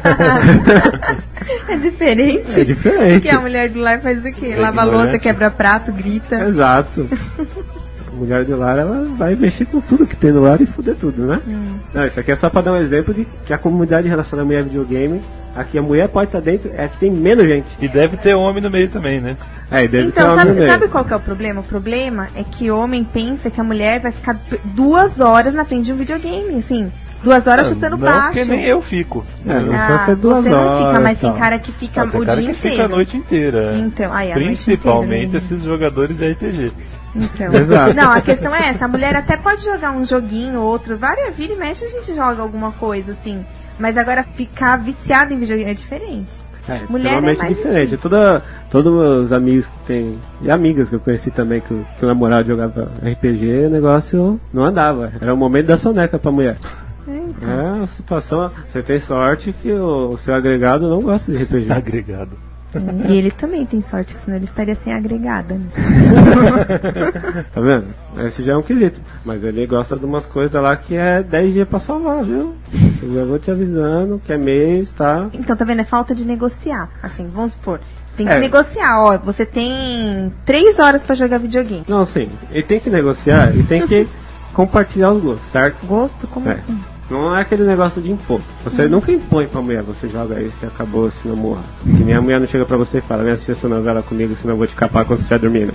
É diferente. É diferente. Porque a mulher do lar faz o quê? É Lava ignorante. louça, quebra prato, grita. Exato. A mulher do lar, ela vai mexer com tudo que tem no lar e fuder tudo, né? Hum. Não, isso aqui é só pra dar um exemplo de que a comunidade relacionada à mulher videogame, aqui a mulher pode estar dentro, é que tem menos gente. E deve ter homem no meio também, né? É, e deve ter Então, homem no sabe, meio. sabe qual que é o problema? O problema é que o homem pensa que a mulher vai ficar duas horas na frente de um videogame, assim. Duas horas chutando não, baixo. porque nem eu fico. É, não Ah, precisa ser duas você não horas. fica, mas tem tal. cara que fica Ah, tem o cara dia que inteiro. fica a noite inteira. Então, aí, a noite Principalmente inteira, né? esses jogadores de R P G. Então, Exato. não, a questão é essa, a mulher até pode jogar um joguinho, outro, várias vira e mexe a gente joga alguma coisa, assim. Mas agora ficar viciado em videogame é diferente. É, Mulher extremamente é mais diferente. Toda, todos os amigos que tem, e amigas que eu conheci também, que, o- que o namorado jogava R P G, o negócio não andava. Era o momento da soneca pra mulher. É, É uma situação, você tem sorte que o, o seu agregado não gosta de R P G. Agregado. E ele também tem sorte, senão ele estaria sem agregada, né? Tá vendo? Esse já é um quesito. Mas ele gosta de umas coisas lá que é dez dias pra salvar, viu? Eu já vou te avisando que é mês, tá? Então, tá vendo? É falta de negociar. Assim, vamos supor. Tem que É. negociar, ó. Você tem três horas pra jogar videogame. Não, sim. Ele tem que negociar e tem que compartilhar os gostos, certo? Gosto? Como É. assim? Não é aquele negócio de impor. Você nunca impõe pra mulher, você joga aí, você acabou, senão morra. Que nem a mulher não chega pra você e fala, vem assistir essa novela comigo, senão eu vou te capar quando você estiver dormindo.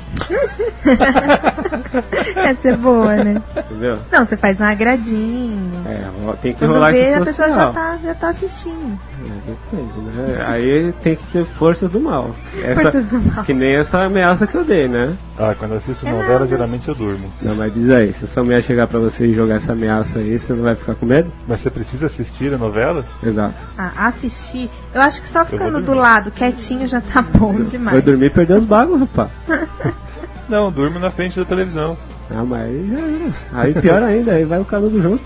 Essa é boa, né? Entendeu? Não, você faz um agradinho. É, ó, tem que Quando rolar vê, esse a pessoa social. já tá, já tá assistindo. É, depende, né? Aí tem que ter força do mal. Essa, Forças do mal. Que nem essa ameaça que eu dei, né? Ah, quando eu assisto É novela, nada. geralmente eu durmo. Não, mas diz aí, se essa mulher chegar pra você e jogar essa ameaça aí, você não vai ficar com medo? Mas você precisa assistir a novela? Exato. Ah, assistir. Eu acho que só ficando vou do dormir. lado, quietinho, já tá bom Vai demais. dormir perdendo os bagos, rapaz. Não, durmo na frente da televisão. Ah, mas aí já era. Aí pior ainda, aí vai o canudo junto.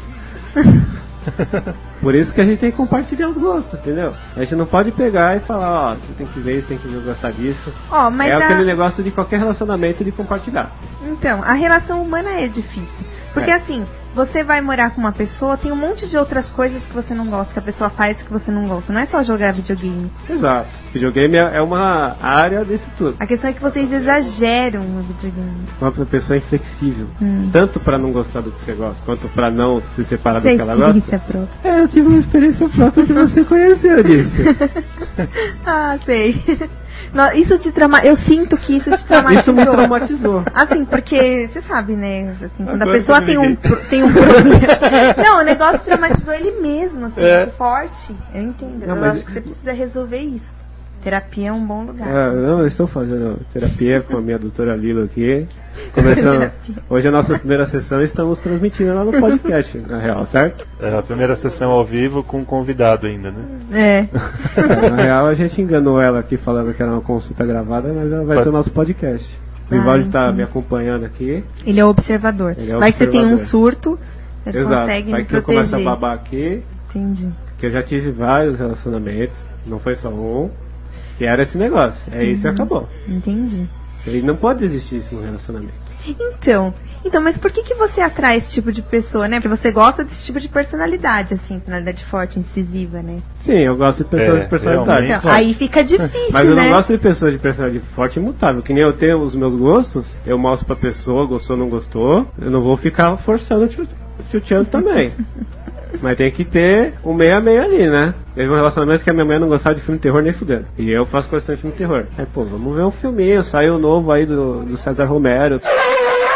Por isso que a gente tem que compartilhar os gostos, entendeu? A gente não pode pegar e falar, ó, você tem que ver isso, tem que gostar disso. Ó, mas é a- aquele negócio de qualquer relacionamento de compartilhar. Então, a relação humana é difícil. Porque É. assim, você vai morar com uma pessoa, tem um monte de outras coisas que você não gosta, que a pessoa faz que você não gosta. Não é só jogar videogame. Exato. Videogame é é uma área disso tudo. A questão é que vocês exageram no videogame. Uma pessoa inflexível. Hum. Tanto pra não gostar do que você gosta, quanto pra não se separar do Isso é que ela gosta. experiência própria. É, eu tive uma experiência própria que você conheceu disso. Ah, sei. Não, isso te trauma... Eu sinto que isso te traumatizou. Isso me traumatizou. Assim, porque você sabe, né? Assim, quando Agora a pessoa eu tem um, liguei. pro- tem um problema. Não, o negócio traumatizou ele mesmo, assim, É. forte. Eu entendo. Não, eu mas- acho que você precisa resolver isso. Terapia é um bom lugar. É, não, eu estou fazendo terapia com a minha doutora Lilo aqui. Começando. Terapia. Hoje é a nossa primeira sessão e estamos transmitindo lá no podcast, na real, certo? É a primeira sessão ao vivo com um convidado ainda, né? É. É, na real, a gente enganou ela aqui falando que era uma consulta gravada, mas ela vai Pode- ser o nosso podcast. O Ah, Ivaldi está entendi. me acompanhando aqui. Ele é o observador. Ele é o Vai que você tem um observador. surto, ele Exato. consegue Vai me que eu começo a proteger. babar aqui, Entendi. que eu já tive vários relacionamentos, não foi só um, que era esse negócio. É isso Uhum. e acabou. Entendi. Ele não pode existir isso no relacionamento. Então, então, mas por que que você atrai esse tipo de pessoa, né? Porque você gosta desse tipo de personalidade, assim, personalidade forte, incisiva, né? Sim, eu gosto de pessoas É, de personalidade. realmente. Então, aí fica difícil, Mas eu né? não gosto de pessoas de personalidade forte e imutável. Que nem eu tenho os meus gostos, eu mostro pra pessoa, gostou ou não gostou. Eu não vou ficar forçando o tchutchando também. Mas tem que ter um meio a meio ali, né? Teve um relacionamento que a minha mãe não gostava de filme de terror nem fudendo. E eu faço questão de filme de terror. Aí, pô, vamos ver um filminho. Saiu novo aí do, do César Romero.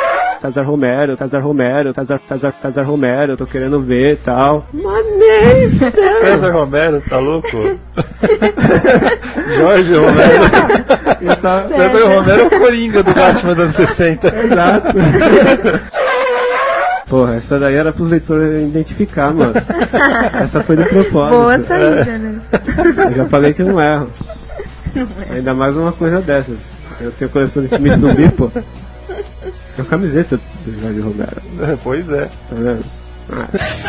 César Romero, César Romero, César, César, César Romero, tô querendo ver e tal. Maneiro! César Romero, tá louco? Jorge Romero. Tá... César Romero é o Coringa do Batman dos anos sessenta. Exato. Porra, essa daí era pros leitores identificar, mano. Essa foi de propósito. Boa saída, né? Eu já falei que eu não erro. Ainda mais uma coisa dessas. Eu tenho coleção de filme de zumbi, pô. Tenho camiseta do Jorge Romero. É, pois é. Tá vendo? Ah.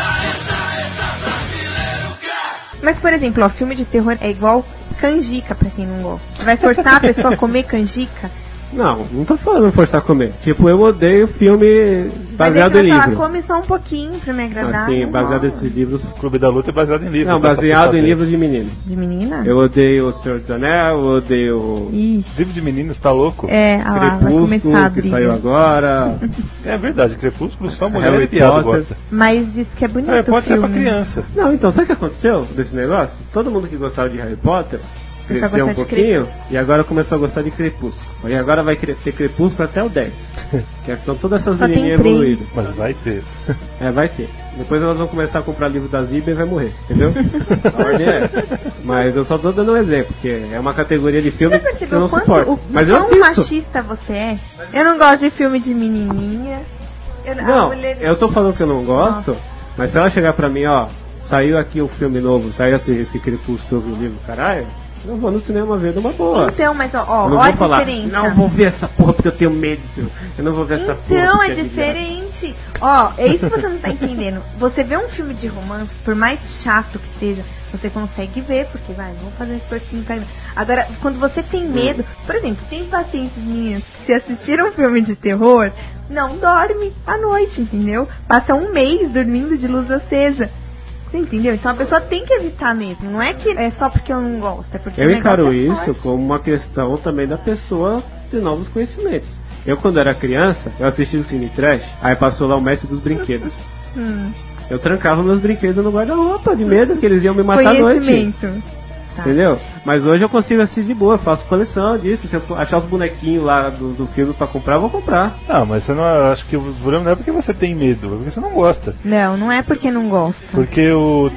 Mas, por exemplo, ó, filme de terror é igual canjica pra quem não gosta. Vai forçar a pessoa a comer canjica? Não, não tô falando forçar a comer. Tipo, eu odeio filme baseado em livro. livro. Ela come só um pouquinho pra me agradar. Assim, baseado nesses livros. Clube da Luta é baseado em livro. Não, baseado em livros de menino. De menina? Eu odeio O Senhor dos Anéis, eu odeio... Ixi. Livro de meninos, tá louco? É, ah lá, vai começar a que briga. saiu agora. É verdade, Crepúsculo só mulher Harry e piada Potter. gosta. Mas diz que é bonito É, o pode ser filme. pra criança. Não, então, sabe o que aconteceu desse negócio? Todo mundo que gostava de Harry Potter Começou a cresceu um gostar de pouquinho e agora começou a gostar de Crepúsculo. E agora vai ter Crepúsculo até o dez. Que são todas essas Só tem menininhas três. evoluídas. Mas vai ter. É, vai ter. Depois elas vão começar a comprar livro da Ziba e vai morrer, entendeu? A ordem é essa. Mas eu só tô dando um exemplo, porque é uma categoria de filme Você que eu percebeu não quanto suporto. o Mas eu quão assisto. machista você é? Eu não gosto de filme de menininha. Eu, a Não, mulher- eu tô falando que eu não gosto, mas se ela chegar pra mim, ó, saiu aqui o filme novo, saiu esse, esse Crepúsculo do livro, caralho, eu vou no cinema ver numa boa. Então, mas ó, ó, Eu não ó vou a falar, diferença. não vou ver essa porra porque eu tenho medo. Eu não vou ver essa porra. Então, porque é de diferente. Ó, é isso que você não tá entendendo. Você vê um filme de romance, por mais chato que seja, você consegue ver, porque vai, vamos fazer um esforcinho pra ver. Agora, quando você tem medo, por exemplo, tem pacientes minhas que se assistiram um filme de terror, não dorme à noite, entendeu? Passa um mês dormindo de luz acesa. Você entendeu? Então a pessoa tem que evitar mesmo. Não é que é só porque eu não gosto, é porque Eu o negócio encaro é isso forte. como uma questão também da pessoa ter novos conhecimentos. Eu, quando era criança, eu assistia o Cine Trash, aí passou lá o Mestre dos Brinquedos. Hum. Eu trancava meus brinquedos no guarda-roupa, de medo que eles iam me matar à noite. Conhecimento. Tá. Entendeu? Mas hoje eu consigo assistir de boa, eu faço coleção disso. Se eu achar os bonequinhos lá do, do filme pra comprar, eu vou comprar. Não, mas você não. Acho que o problema não é porque você tem medo, é porque você não gosta. Não, não é porque não gosta. Porque o.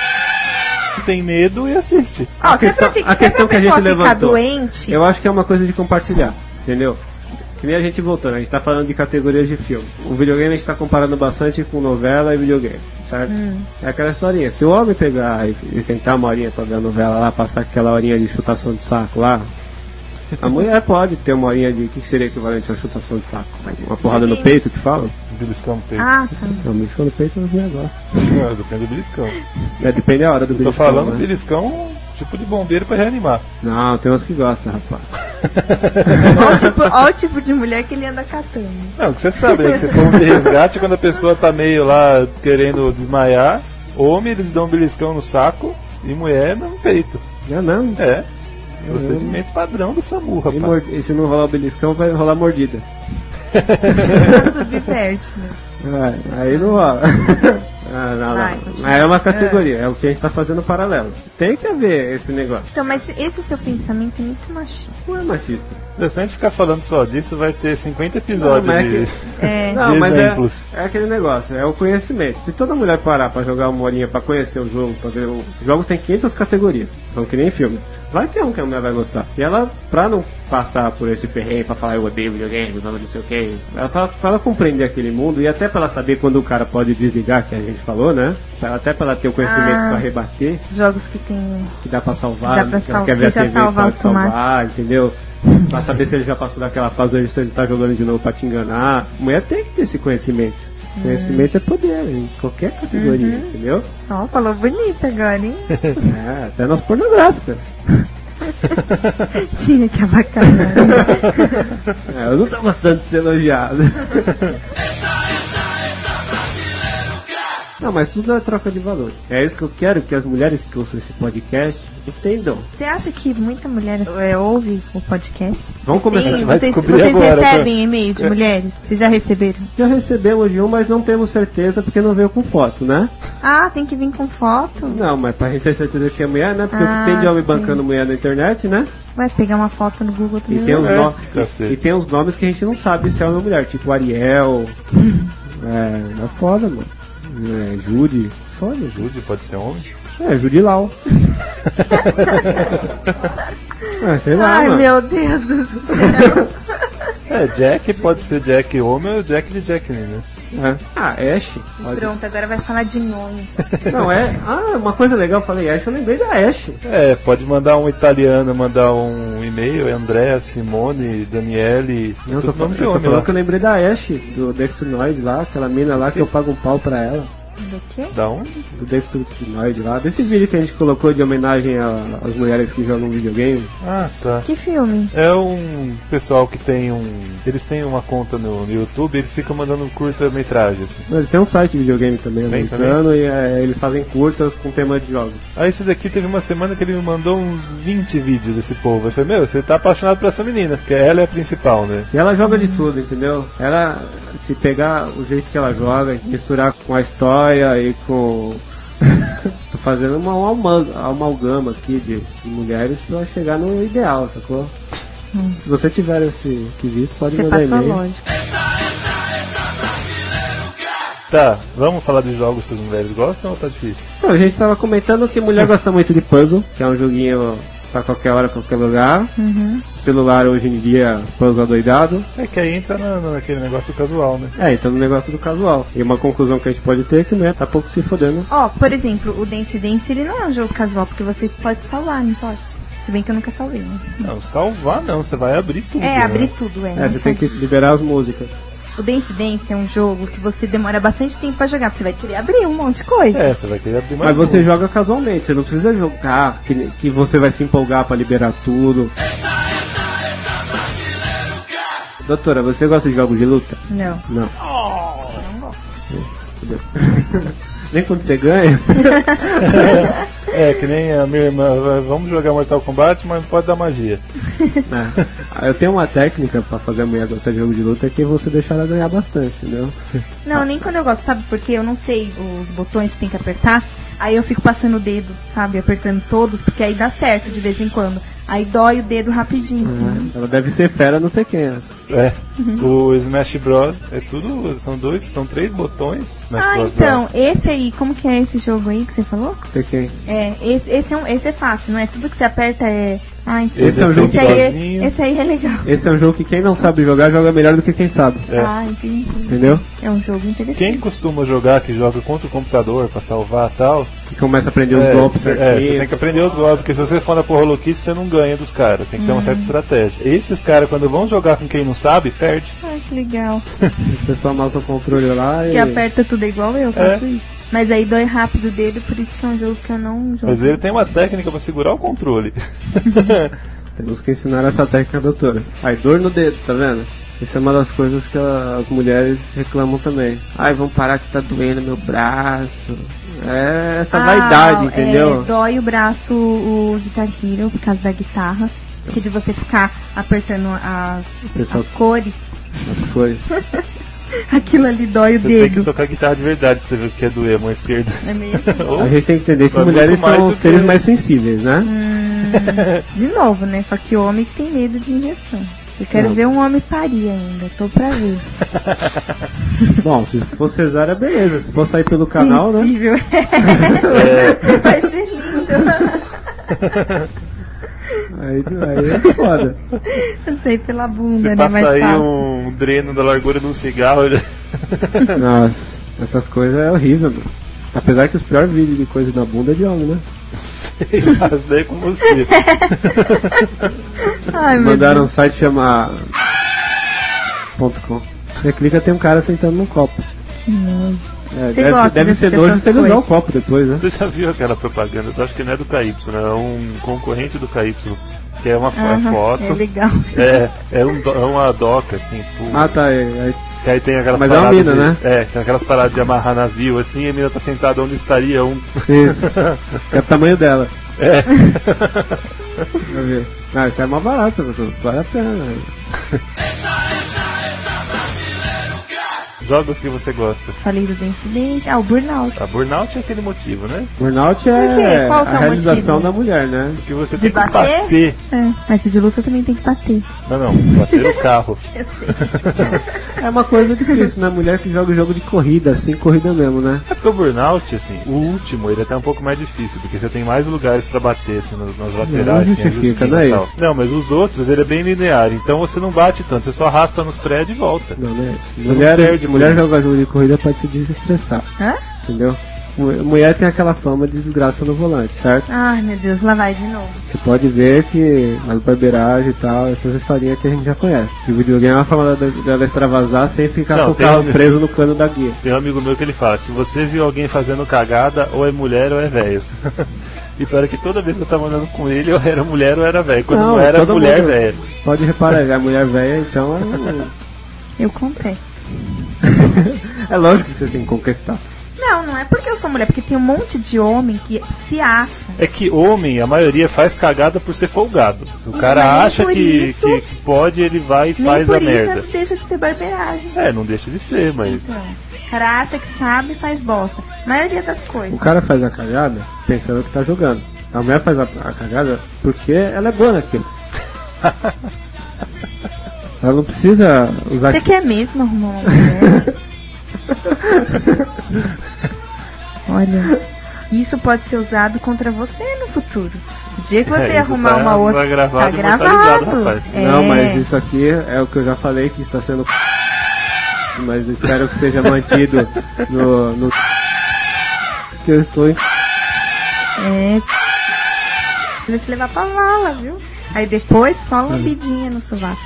Tem medo e assiste. Ó, A questão- sempre, a questão que a gente ficar levantou. doente, Eu acho que é uma coisa de compartilhar, entendeu? Que nem a gente voltando, a gente tá falando de categorias de filme. O videogame a gente tá comparando bastante com novela e videogame, certo? Hum. É aquela historinha, se o homem pegar e, e sentar uma horinha pra ver a novela lá, passar aquela horinha de chutação de saco lá, a mulher pode ter uma horinha de, o que seria equivalente a uma chutação de saco? Uma porrada no peito que falam? Beliscão no peito. Ah, tá. Não, beliscão no peito as mulheres gostam. Não, depende do beliscão. É, depende da hora do Tô beliscão. falando né? beliscão tipo de bombeiro pra reanimar. Não, tem uns que gostam, rapaz. Olha o, tipo, olha o tipo de mulher que ele anda catando. Não, que você sabe, né, que você for de resgate quando a pessoa tá meio lá querendo desmaiar. Homem, eles dão um beliscão no saco e mulher no peito. Não, não. É. Procedimento padrão do SAMU, E, rapaz. mord- e se não rolar o beliscão, vai rolar mordida. Subverte, né? É, aí não rola. Ah, não, Vai, não. continua. Aí é uma categoria, é o que a gente tá fazendo paralelo. Tem que haver esse negócio. Então, mas esse seu pensamento é muito machista. Não é machista. Se a gente ficar falando só disso, vai ter cinquenta episódios Não, mas é de... que- É. Não, de mas exemplos. é, é aquele negócio, é o conhecimento. Se toda mulher parar pra jogar uma horinha pra conhecer o jogo, pra ver o... Os jogos tem quinhentas categorias, são que nem filme. Vai ter um que a mulher vai gostar. E ela, pra não passar por esse perrengue, pra falar eu odeio videogame, não sei o que, ela, pra, pra ela compreender aquele mundo e até pra ela saber quando o cara pode desligar, que a gente falou, né? Pra- Até pra ela ter o conhecimento Ah. pra rebater, Jogos que tem. que dá pra salvar, Dá pra que ela sal- quer ver a que já T V salva pode salvar, automático. entendeu? Pra saber se ele já passou daquela fase ou se ele tá jogando de novo pra te enganar. Mulher tem que ter esse conhecimento. Conhecimento é poder, em qualquer categoria, Uhum. entendeu? Ó, falou bonito agora, hein? É, até nas pornográficas. Tinha que abacalhar. É, eu não tô gostando de ser elogiado. Não, mas tudo é troca de valor. É isso que eu quero que as mulheres que ouçam esse podcast entendam. Você acha que muita mulher é, ouve o podcast? Vamos começar. Sim, A gente vai vocês, descobrir vocês agora. recebem e-mail de mulheres? Vocês já receberam? Já recebemos de um, mas não temos certeza porque não veio com foto, né? Ah, tem que vir com foto? Não, mas pra gente ter certeza que é mulher, né? Porque Ah, tem de homem sim. bancando mulher na internet, né? Vai pegar uma foto no Google E também. tem, os É, no... cacete. e tem uns nomes que a gente não sabe se é homem ou mulher, tipo Ariel. é, é foda, mano. É, Judy. Foda, Judy. Judy pode ser homem? É, Judy Lau. é, sei lá, Ai, mano. meu Deus do céu. É, Jack pode ser Jack homem ou Jack de Jacqueline, né? É. Ah, Ash. Pode. Pronto, agora vai falar de nome. Não, é. Ah, uma coisa legal, eu falei Ash, eu lembrei da Ash. É, pode mandar um italiano, mandar um e-mail, é André, Simone, Daniele, Não, tudo tô, nome falando, de eu tô homem falando lá. que eu lembrei da Ash, do Dextroid lá, aquela mina lá que eu pago um pau pra ela. Do quê? Da onde? Do Dextroid lá, desse vídeo que a gente colocou de homenagem a- às mulheres que jogam videogame. Ah, tá. Que filme? É um pessoal que tem um... Eles têm uma conta no, no YouTube, eles ficam mandando curta-metragem, assim. Eles têm um site de videogame também, Tem americano, e é, eles fazem curtas com tema de jogos. Aí esse daqui teve uma semana que ele me mandou uns vinte vídeos desse povo. Eu falei, meu, você tá apaixonado por essa menina, porque ela é a principal, né? E ela joga de tudo, entendeu? Ela, se pegar o jeito que ela joga, misturar com a história e com... Tô fazendo uma, uma alma- amalgama aqui de, de mulheres pra chegar no ideal, sacou? Hum. Se você tiver esse quesito, pode Você mandar passou e-mail. longe. Tá, vamos falar de jogos que as mulheres gostam ou tá difícil? Então, a gente tava comentando que mulher gosta muito de puzzle, que é um joguinho pra qualquer hora, qualquer lugar. Uhum. Celular hoje em dia, puzzle doidado. É que aí entra na, naquele negócio casual, né? É, então no negócio do casual. E uma conclusão que a gente pode ter é que mulher tá pouco se fodendo. Ó, por exemplo, o Dance Dance ele não é um jogo casual, porque você pode salvar, não pode? Se bem que eu nunca salvei, né? Não, salvar não, você vai abrir tudo. É, né? abrir tudo, é. É, não você tem salva. que liberar as músicas. O Dance Dance é um jogo que você demora bastante tempo pra jogar, porque você vai querer abrir um monte de coisa. É, você vai querer abrir mais Mas você música. joga casualmente, você não precisa jogar que, que você vai se empolgar pra liberar tudo. Doutora, você gosta de jogos de luta? Não. Não. Não gosto. Entendeu? Nem quando você ganha. É, que nem a minha irmã, vai, vamos jogar Mortal Kombat, mas não pode dar magia. É. Ah, eu tenho uma técnica pra fazer a mulher gostar de jogo de luta, que é você deixar ela ganhar bastante, entendeu? Não, nem quando eu gosto, sabe? Porque eu não sei os botões que tem que apertar. Aí eu fico passando o dedo, sabe? Apertando todos, porque aí dá certo de vez em quando. Aí dói o dedo rapidinho. assim. É. Ela deve ser fera no Tekken. É, o Smash Bros. É tudo, são dois, são três botões. Smash Ah, Bros. então, esse aí, como que é esse jogo aí que você falou? Tekken. É, esse, esse, é, um, esse é fácil, não é? Tudo que você aperta é... Ah, então. Esse é um jogo esse, aí, sozinho. é- esse aí é legal. Esse é um jogo que quem não sabe jogar, joga melhor do que quem sabe. É. Ah, entendi. Entendeu? É um jogo interessante. Quem costuma jogar, que joga contra o computador pra salvar e tal, Que começa a aprender os é, golpes cê- é, certinho. você tem que aprender os golpes, porque se você for na porra louquice, você não ganha dos caras, tem que ter uma certa estratégia. Esses caras, quando vão jogar com quem não sabe, perde. Ah, que legal. O pessoal amassa o controle lá e... Que aperta tudo igual eu faço É. isso. Mas aí dói rápido o dedo, por isso que é um jogo que eu não jogo. Mas ele tem uma técnica pra segurar o controle. Temos que ensinar essa técnica, doutora. Aí, dor no dedo, tá vendo? Isso é uma das coisas que a- as mulheres reclamam também. Ai, vamos parar que tá doendo meu braço. É essa Ah, vaidade, entendeu? É, dói o braço o Guitar Hero por causa da guitarra. Que de você ficar apertando as, Pessoal- as cores. As coisas. Aquilo ali dói o Você tem que dedo. tocar guitarra de verdade pra você ver o que é doer a mão esquerda. É meio assim. Ou- A gente tem que entender que Vai mulheres muito mais são do que- seres mais sensíveis, né? Hum, de novo, né? Só que homem tem medo de injeção. Eu quero Não. ver um homem parir ainda, tô pra ver. Bom, se for cesárea, beleza. Se for sair pelo canal, né? Sensível. É. Vai ser lindo. Aí, aí é foda. Eu sei pela bunda, Você né? passa Mais aí fácil. um dreno da largura de um cigarro. ele- Nossa, essas coisas é horrível, mano. Apesar que os piores vídeos de coisa na bunda é de homem, né? Mas daí com você. Ai, meu Mandaram um Deus. site chamar ponto .com. Você clica, tem um cara sentando num copo. Que nojo. É, Você deve gosta deve desse- ser nojo dessas se ele usar coisas? o copo depois, né? Você já viu aquela propaganda? Eu acho que não é do K Y, é um concorrente do K Y. Que é uma fo- é Aham, foto. é legal. É, é, um, do- é uma doca, assim. full. Ah, tá. É, é Que aí tem aquelas Mas é uma paradas mina, de, né? É, tem aquelas paradas de amarrar navio assim, e a mina tá sentada onde estaria um. Isso. É o tamanho dela. É. Deixa eu ver. Ah, isso é mais barato, vale a pena. Jogos que você gosta. Falei do incidente. Ah, o Burnout. A Burnout é aquele motivo, né? Burnout Por quê? é Qual que é a o realização motivo? da mulher, né? Porque você De tem que bater? bater. É, mas de luta também tem que bater. Não, não, bater no carro. Eu sei. É uma coisa difícil, né? Mulher que joga jogo de corrida, assim, corrida mesmo, né? É porque o Burnout, assim, o último, ele é até um pouco mais difícil, porque você tem mais lugares pra bater, assim, nas, nas laterais. Não tem as justifica, esquinas não é e tal. isso? Não, mas os outros, ele é bem linear, então você não bate tanto, você só arrasta nos prédios e volta. Não, né? Você não Mulher, perde mulher por isso. joga jogo de corrida pode se desestressar, Hã? entendeu? Mu- Mulher tem aquela fama de desgraça no volante, certo? Ai, meu Deus, lá vai de novo. Você pode ver que as barbeiragens e tal, essas historinhas que a gente já conhece. E o videogame é uma forma dela dela extravasar sem ficar Não, com o tem carro um- preso no cano da guia. Tem um amigo meu que ele fala, se você viu alguém fazendo cagada, ou é mulher ou é velho. E pior é que toda vez que eu tava andando com ele, eu era mulher ou era velho. Quando não, Não, era, todo mulher mundo- velha. Pode reparar, é a mulher velha, então é... Eu comprei. é lógico que você tem que conquistar. Não, não é porque eu sou mulher, porque tem um monte de homem que se acha. É que homem, a maioria faz cagada por ser folgado. Se o Mas cara nem acha por que, isso- que, que pode, ele vai e Nem faz por a isso merda. deixa de ser barbeiragem. É, não deixa de ser, mas... Então, o cara acha que sabe e faz bosta. A maioria das coisas. O cara faz a cagada pensando que tá jogando. A mulher faz a, a cagada porque ela é boa naquilo. Ela não precisa usar... Você quer mesmo arrumar uma mulher? Olha, isso pode ser usado contra você no futuro. O dia que você É, isso arrumar tá- uma outra. tá gravado tá e imortalizado, gravado. rapaz. É. Não, mas isso aqui é o que eu já falei que está sendo... Mas espero que seja mantido no... no... que eu estou em... É. Vou te levar pra vala, viu? Aí depois só lambidinha no sovaco.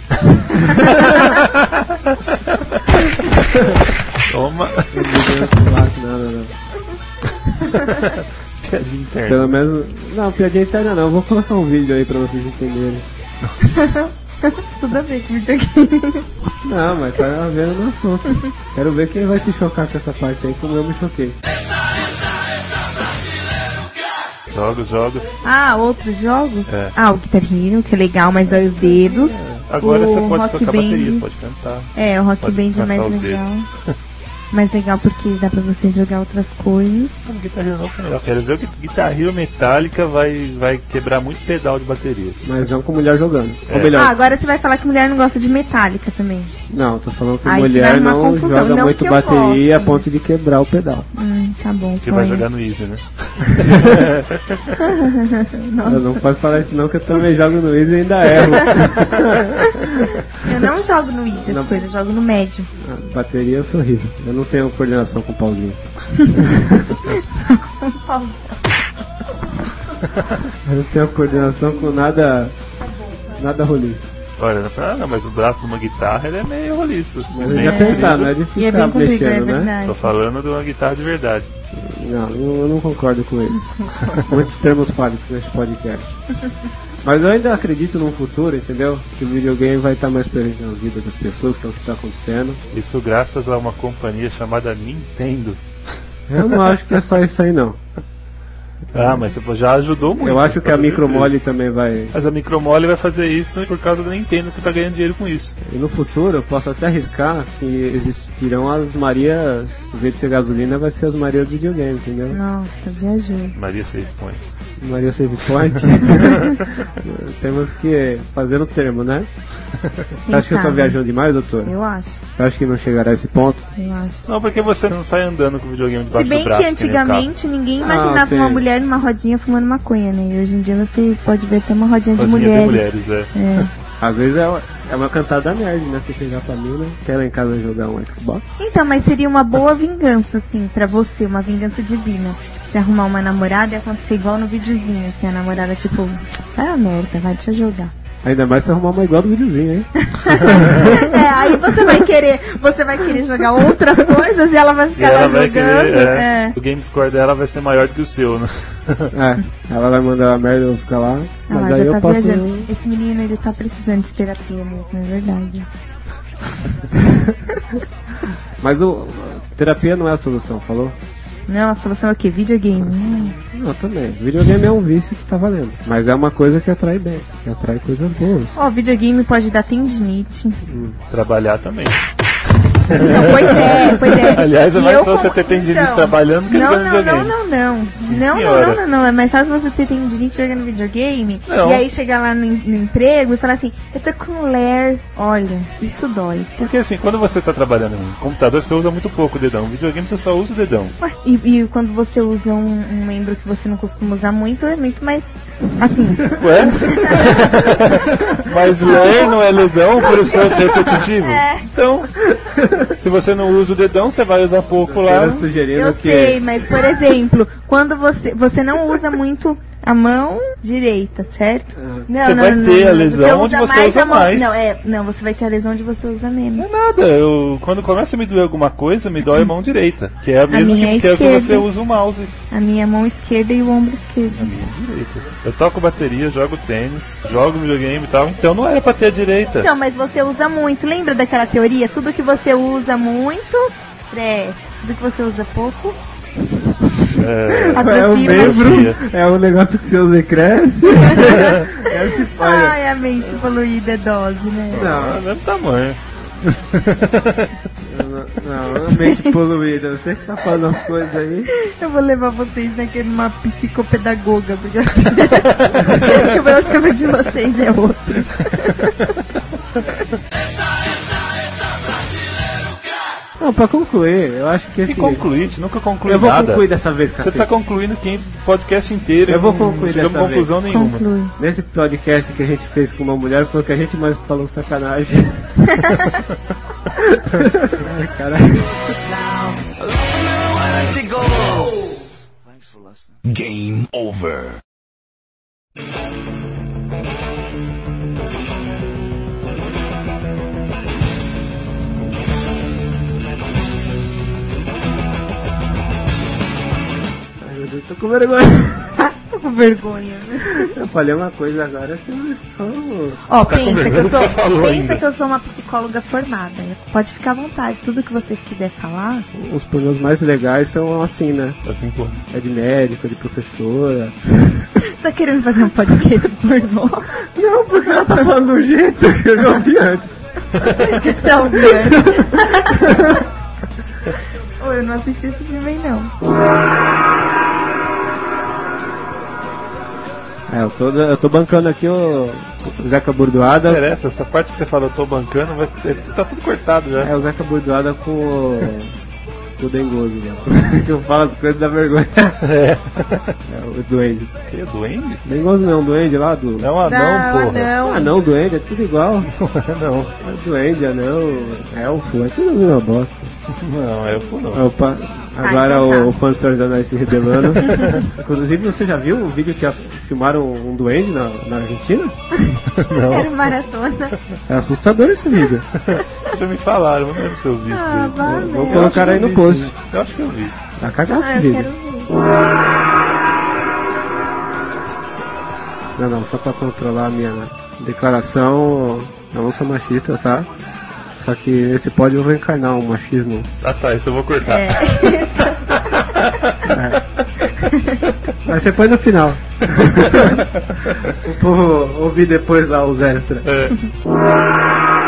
Toma. Não, não, não. Piadinha interna. Pelo menos... Não, piadinha interna não. Eu vou colocar um vídeo aí pra vocês entenderem. Tudo a ver com videogame. Não, mas tá vendo no assunto. Quero ver quem vai se chocar com essa parte aí, como eu me choquei. Jogos, jogos. Ah, outros jogos? É. Ah, o Guitar Hero, que é legal, mas dói os dedos. Agora O você pode Rock tocar Band. bateria, você pode cantar. É, o Rock Pode Band é descansar mais os legal. dedos. Mais legal porque dá pra você jogar outras coisas. Não, Guitar Hero não foi melhor. Quero ver que Guitar Hero Metallica vai, vai quebrar muito pedal de bateria. Mas não com mulher jogando. É. Ou melhor, Ah, agora você vai falar que mulher não gosta de Metallica também. não, tô falando que Aí mulher vai uma não confusão, joga não muito que eu bateria a goste. ponto de quebrar o pedal. Hum, tá bom. Você vai põe. jogar no Easy, né? Eu não posso falar isso não, que eu também jogo no Easy e ainda erro. Eu não jogo no Easy as Não. coisas, eu jogo no médio. A bateria eu sou horrível. Eu não tenho coordenação com o pauzinho. Eu não tenho coordenação com nada. Nada roliço. Olha, ah, não, mas o braço de uma guitarra ele é meio roliço. Mas eu Bem já comprido. tentar, não é E difícil é bem ficar comprido, é mexendo, né? verdade. Tô falando de uma guitarra de verdade. Não, eu eu não concordo com isso. Muitos termos fálicos nesse podcast. Mas eu ainda acredito num futuro, entendeu? Que o videogame vai estar mais presente nas vidas das pessoas, que é o que está acontecendo. Isso graças a uma companhia chamada Nintendo. Eu não acho que é só isso aí, não. Ah, mas você já ajudou muito. Eu acho que a Pode Micromole ver. também vai... Mas a Micromole vai fazer isso por causa da Nintendo que tá ganhando dinheiro com isso. E no futuro eu posso até arriscar que existirão as Marias, em vez de ser gasolina, vai ser as Marias do videogame, entendeu? Nossa, viajou. Maria Save Point. Maria Save Point. Temos que fazer um termo, né? Você acha que eu tô sabe? viajando demais, doutor? Eu acho, Você acha que não chegará a esse ponto? eu acho. Não, porque você não sai andando com o videogame Se debaixo bem do braço. que nem o carro. antigamente ninguém Ah, imaginava sim. uma mulher numa rodinha fumando maconha, né? E hoje em dia você pode ver até uma rodinha, Rodinha de de mulheres. mulheres, é. É. Às vezes é uma, é uma cantada nerd, né? Você chegar pra mim, né? Quer lá em casa jogar um Xbox? Então, mas seria uma boa vingança, assim, pra você, uma vingança divina. Você arrumar uma namorada e acontecer igual no videozinho, assim, a namorada tipo, vai a merda, vai, deixa eu jogar. Ainda mais se arrumar uma igual do videozinho, hein? É, aí você vai querer, você vai querer jogar outras coisas e ela vai E ficar lá ela vai jogando. querer, é, é. o game score dela vai ser maior do que o seu, né? É, ela vai mandar a merda, eu vou ficar lá. Ah, Mas já aí tá eu posso. viajando. Esse menino, ele tá precisando de terapia mesmo, é verdade. Mas o terapia não é a solução, falou? Não, a solução é o quê? Videogame. Hum. Não, também. Videogame é um vício que tá valendo. Mas é uma coisa que atrai bem, que atrai coisas boas. Ó, videogame pode dar tendinite. Hum. Trabalhar também. Não, pois é, pois é. Aliás, é E mais eu fácil você como- ter tendinite então, trabalhando que não, jogando não, videogame. não, não, não. Sim, Não, não, senhora. não, não, não. É mais fácil você ter tendinite jogando videogame. Não. E aí chegar lá no, no emprego e falar assim, eu tô com ler. Olha, isso dói. Porque assim, quando você tá trabalhando no computador, você usa muito pouco o dedão. No videogame você só usa o dedão. Ué, E, e quando você usa um, um membro que você não costuma usar muito, é muito mais assim. Ué? Mas ler não é lesão por esforço repetitivo? É. Então, se você não usa o dedão, você vai usar pouco lá. Eu sugerindo Eu que... sei, mas por exemplo, quando você você não usa muito a mão direita, certo? Não, Você não, vai não, ter não, a não. lesão onde você mais usa a mão- mais. Não, é, não, você vai ter a lesão onde você usa menos. Não é nada, eu, quando começa a me doer alguma coisa, me dói a mão direita, que é a mesma minha que, que é que esquerda. você usa o mouse. A minha mão esquerda e o ombro esquerdo. A minha direita. Eu toco bateria, jogo tênis, jogo videogame e tal, então não era pra ter a direita. Então, mas você usa muito. Lembra daquela teoria? Tudo que você usa muito, cresce. Tudo que você usa pouco, É, atrofia. É o membro, Atrofia. é o negócio que você usa e cresce. Essa história. Ai, a mente poluída é dose, né? é Não, o mesmo tamanho. não, não, mente poluída. Você que tá falando as coisas aí. Eu vou levar vocês naquele numa psicopedagoga, porque o programa de vocês é outro. Não, pra concluir, eu acho que Se esse... concluir, tu nunca conclui Eu vou nada. concluir dessa vez, Você cacete. tá concluindo quem podcast inteiro. Eu vou não concluir chegamos dessa a conclusão vez. nenhuma. Conclui. Nesse podcast que a gente fez com uma mulher, foi o que a gente mais falou sacanagem. Ai, caralho. Game over. Ai, meu Deus, tô com vergonha. Tô com vergonha. Eu falei uma coisa agora que eu estou... Ó, Tá com pensa, que vergonha eu, do que sou, você falou pensa ainda. que eu sou uma psicóloga formada. Pode ficar à vontade. Tudo que você quiser falar. Os pornôs mais legais são assim, né? Assim, pô. É de médico, de professora. Tá querendo fazer um podcast pornô? Não, porque ela tá falando do jeito que eu já ouvi antes. Tá ouvindo? Ô, eu não assisti esse filme aí, não. É, eu tô, eu tô bancando aqui o, o Zeca Não Burdoada. interessa, essa parte que você falou, eu tô bancando, vai ter, tá tudo cortado já. É o Zeca Burdoada com o, com o Dengoso, né? Que eu falo as coisas da vergonha. É. É o Duende. Que é duende? Dengoso não é um duende lá do... É um anão, Não, porra. não. Ah, não, duende, é tudo igual. Não, É duende, anão, elfo, é tudo a mesma bosta. não, é eu não. Opa, agora então tá. o, o fã do Senhor dos Anéis se rebelando. Inclusive, você já viu o vídeo que as- filmaram um duende na, na Argentina? Era maratona. É assustador esse vídeo. Já me falaram, eu não lembro se eu vi isso Ah, daí. valeu. Vou colocar aí no Eu post. vi, Eu acho que eu vi. Tá cagado Ah, esse eu vídeo. quero ver. Não, não, só pra controlar a minha declaração. Eu não sou machista, tá? Só que esse pode eu vou encarnar um machismo. Ah tá, isso eu vou cortar. É. Mas você põe no final. O povo ouvir depois lá os extras. É.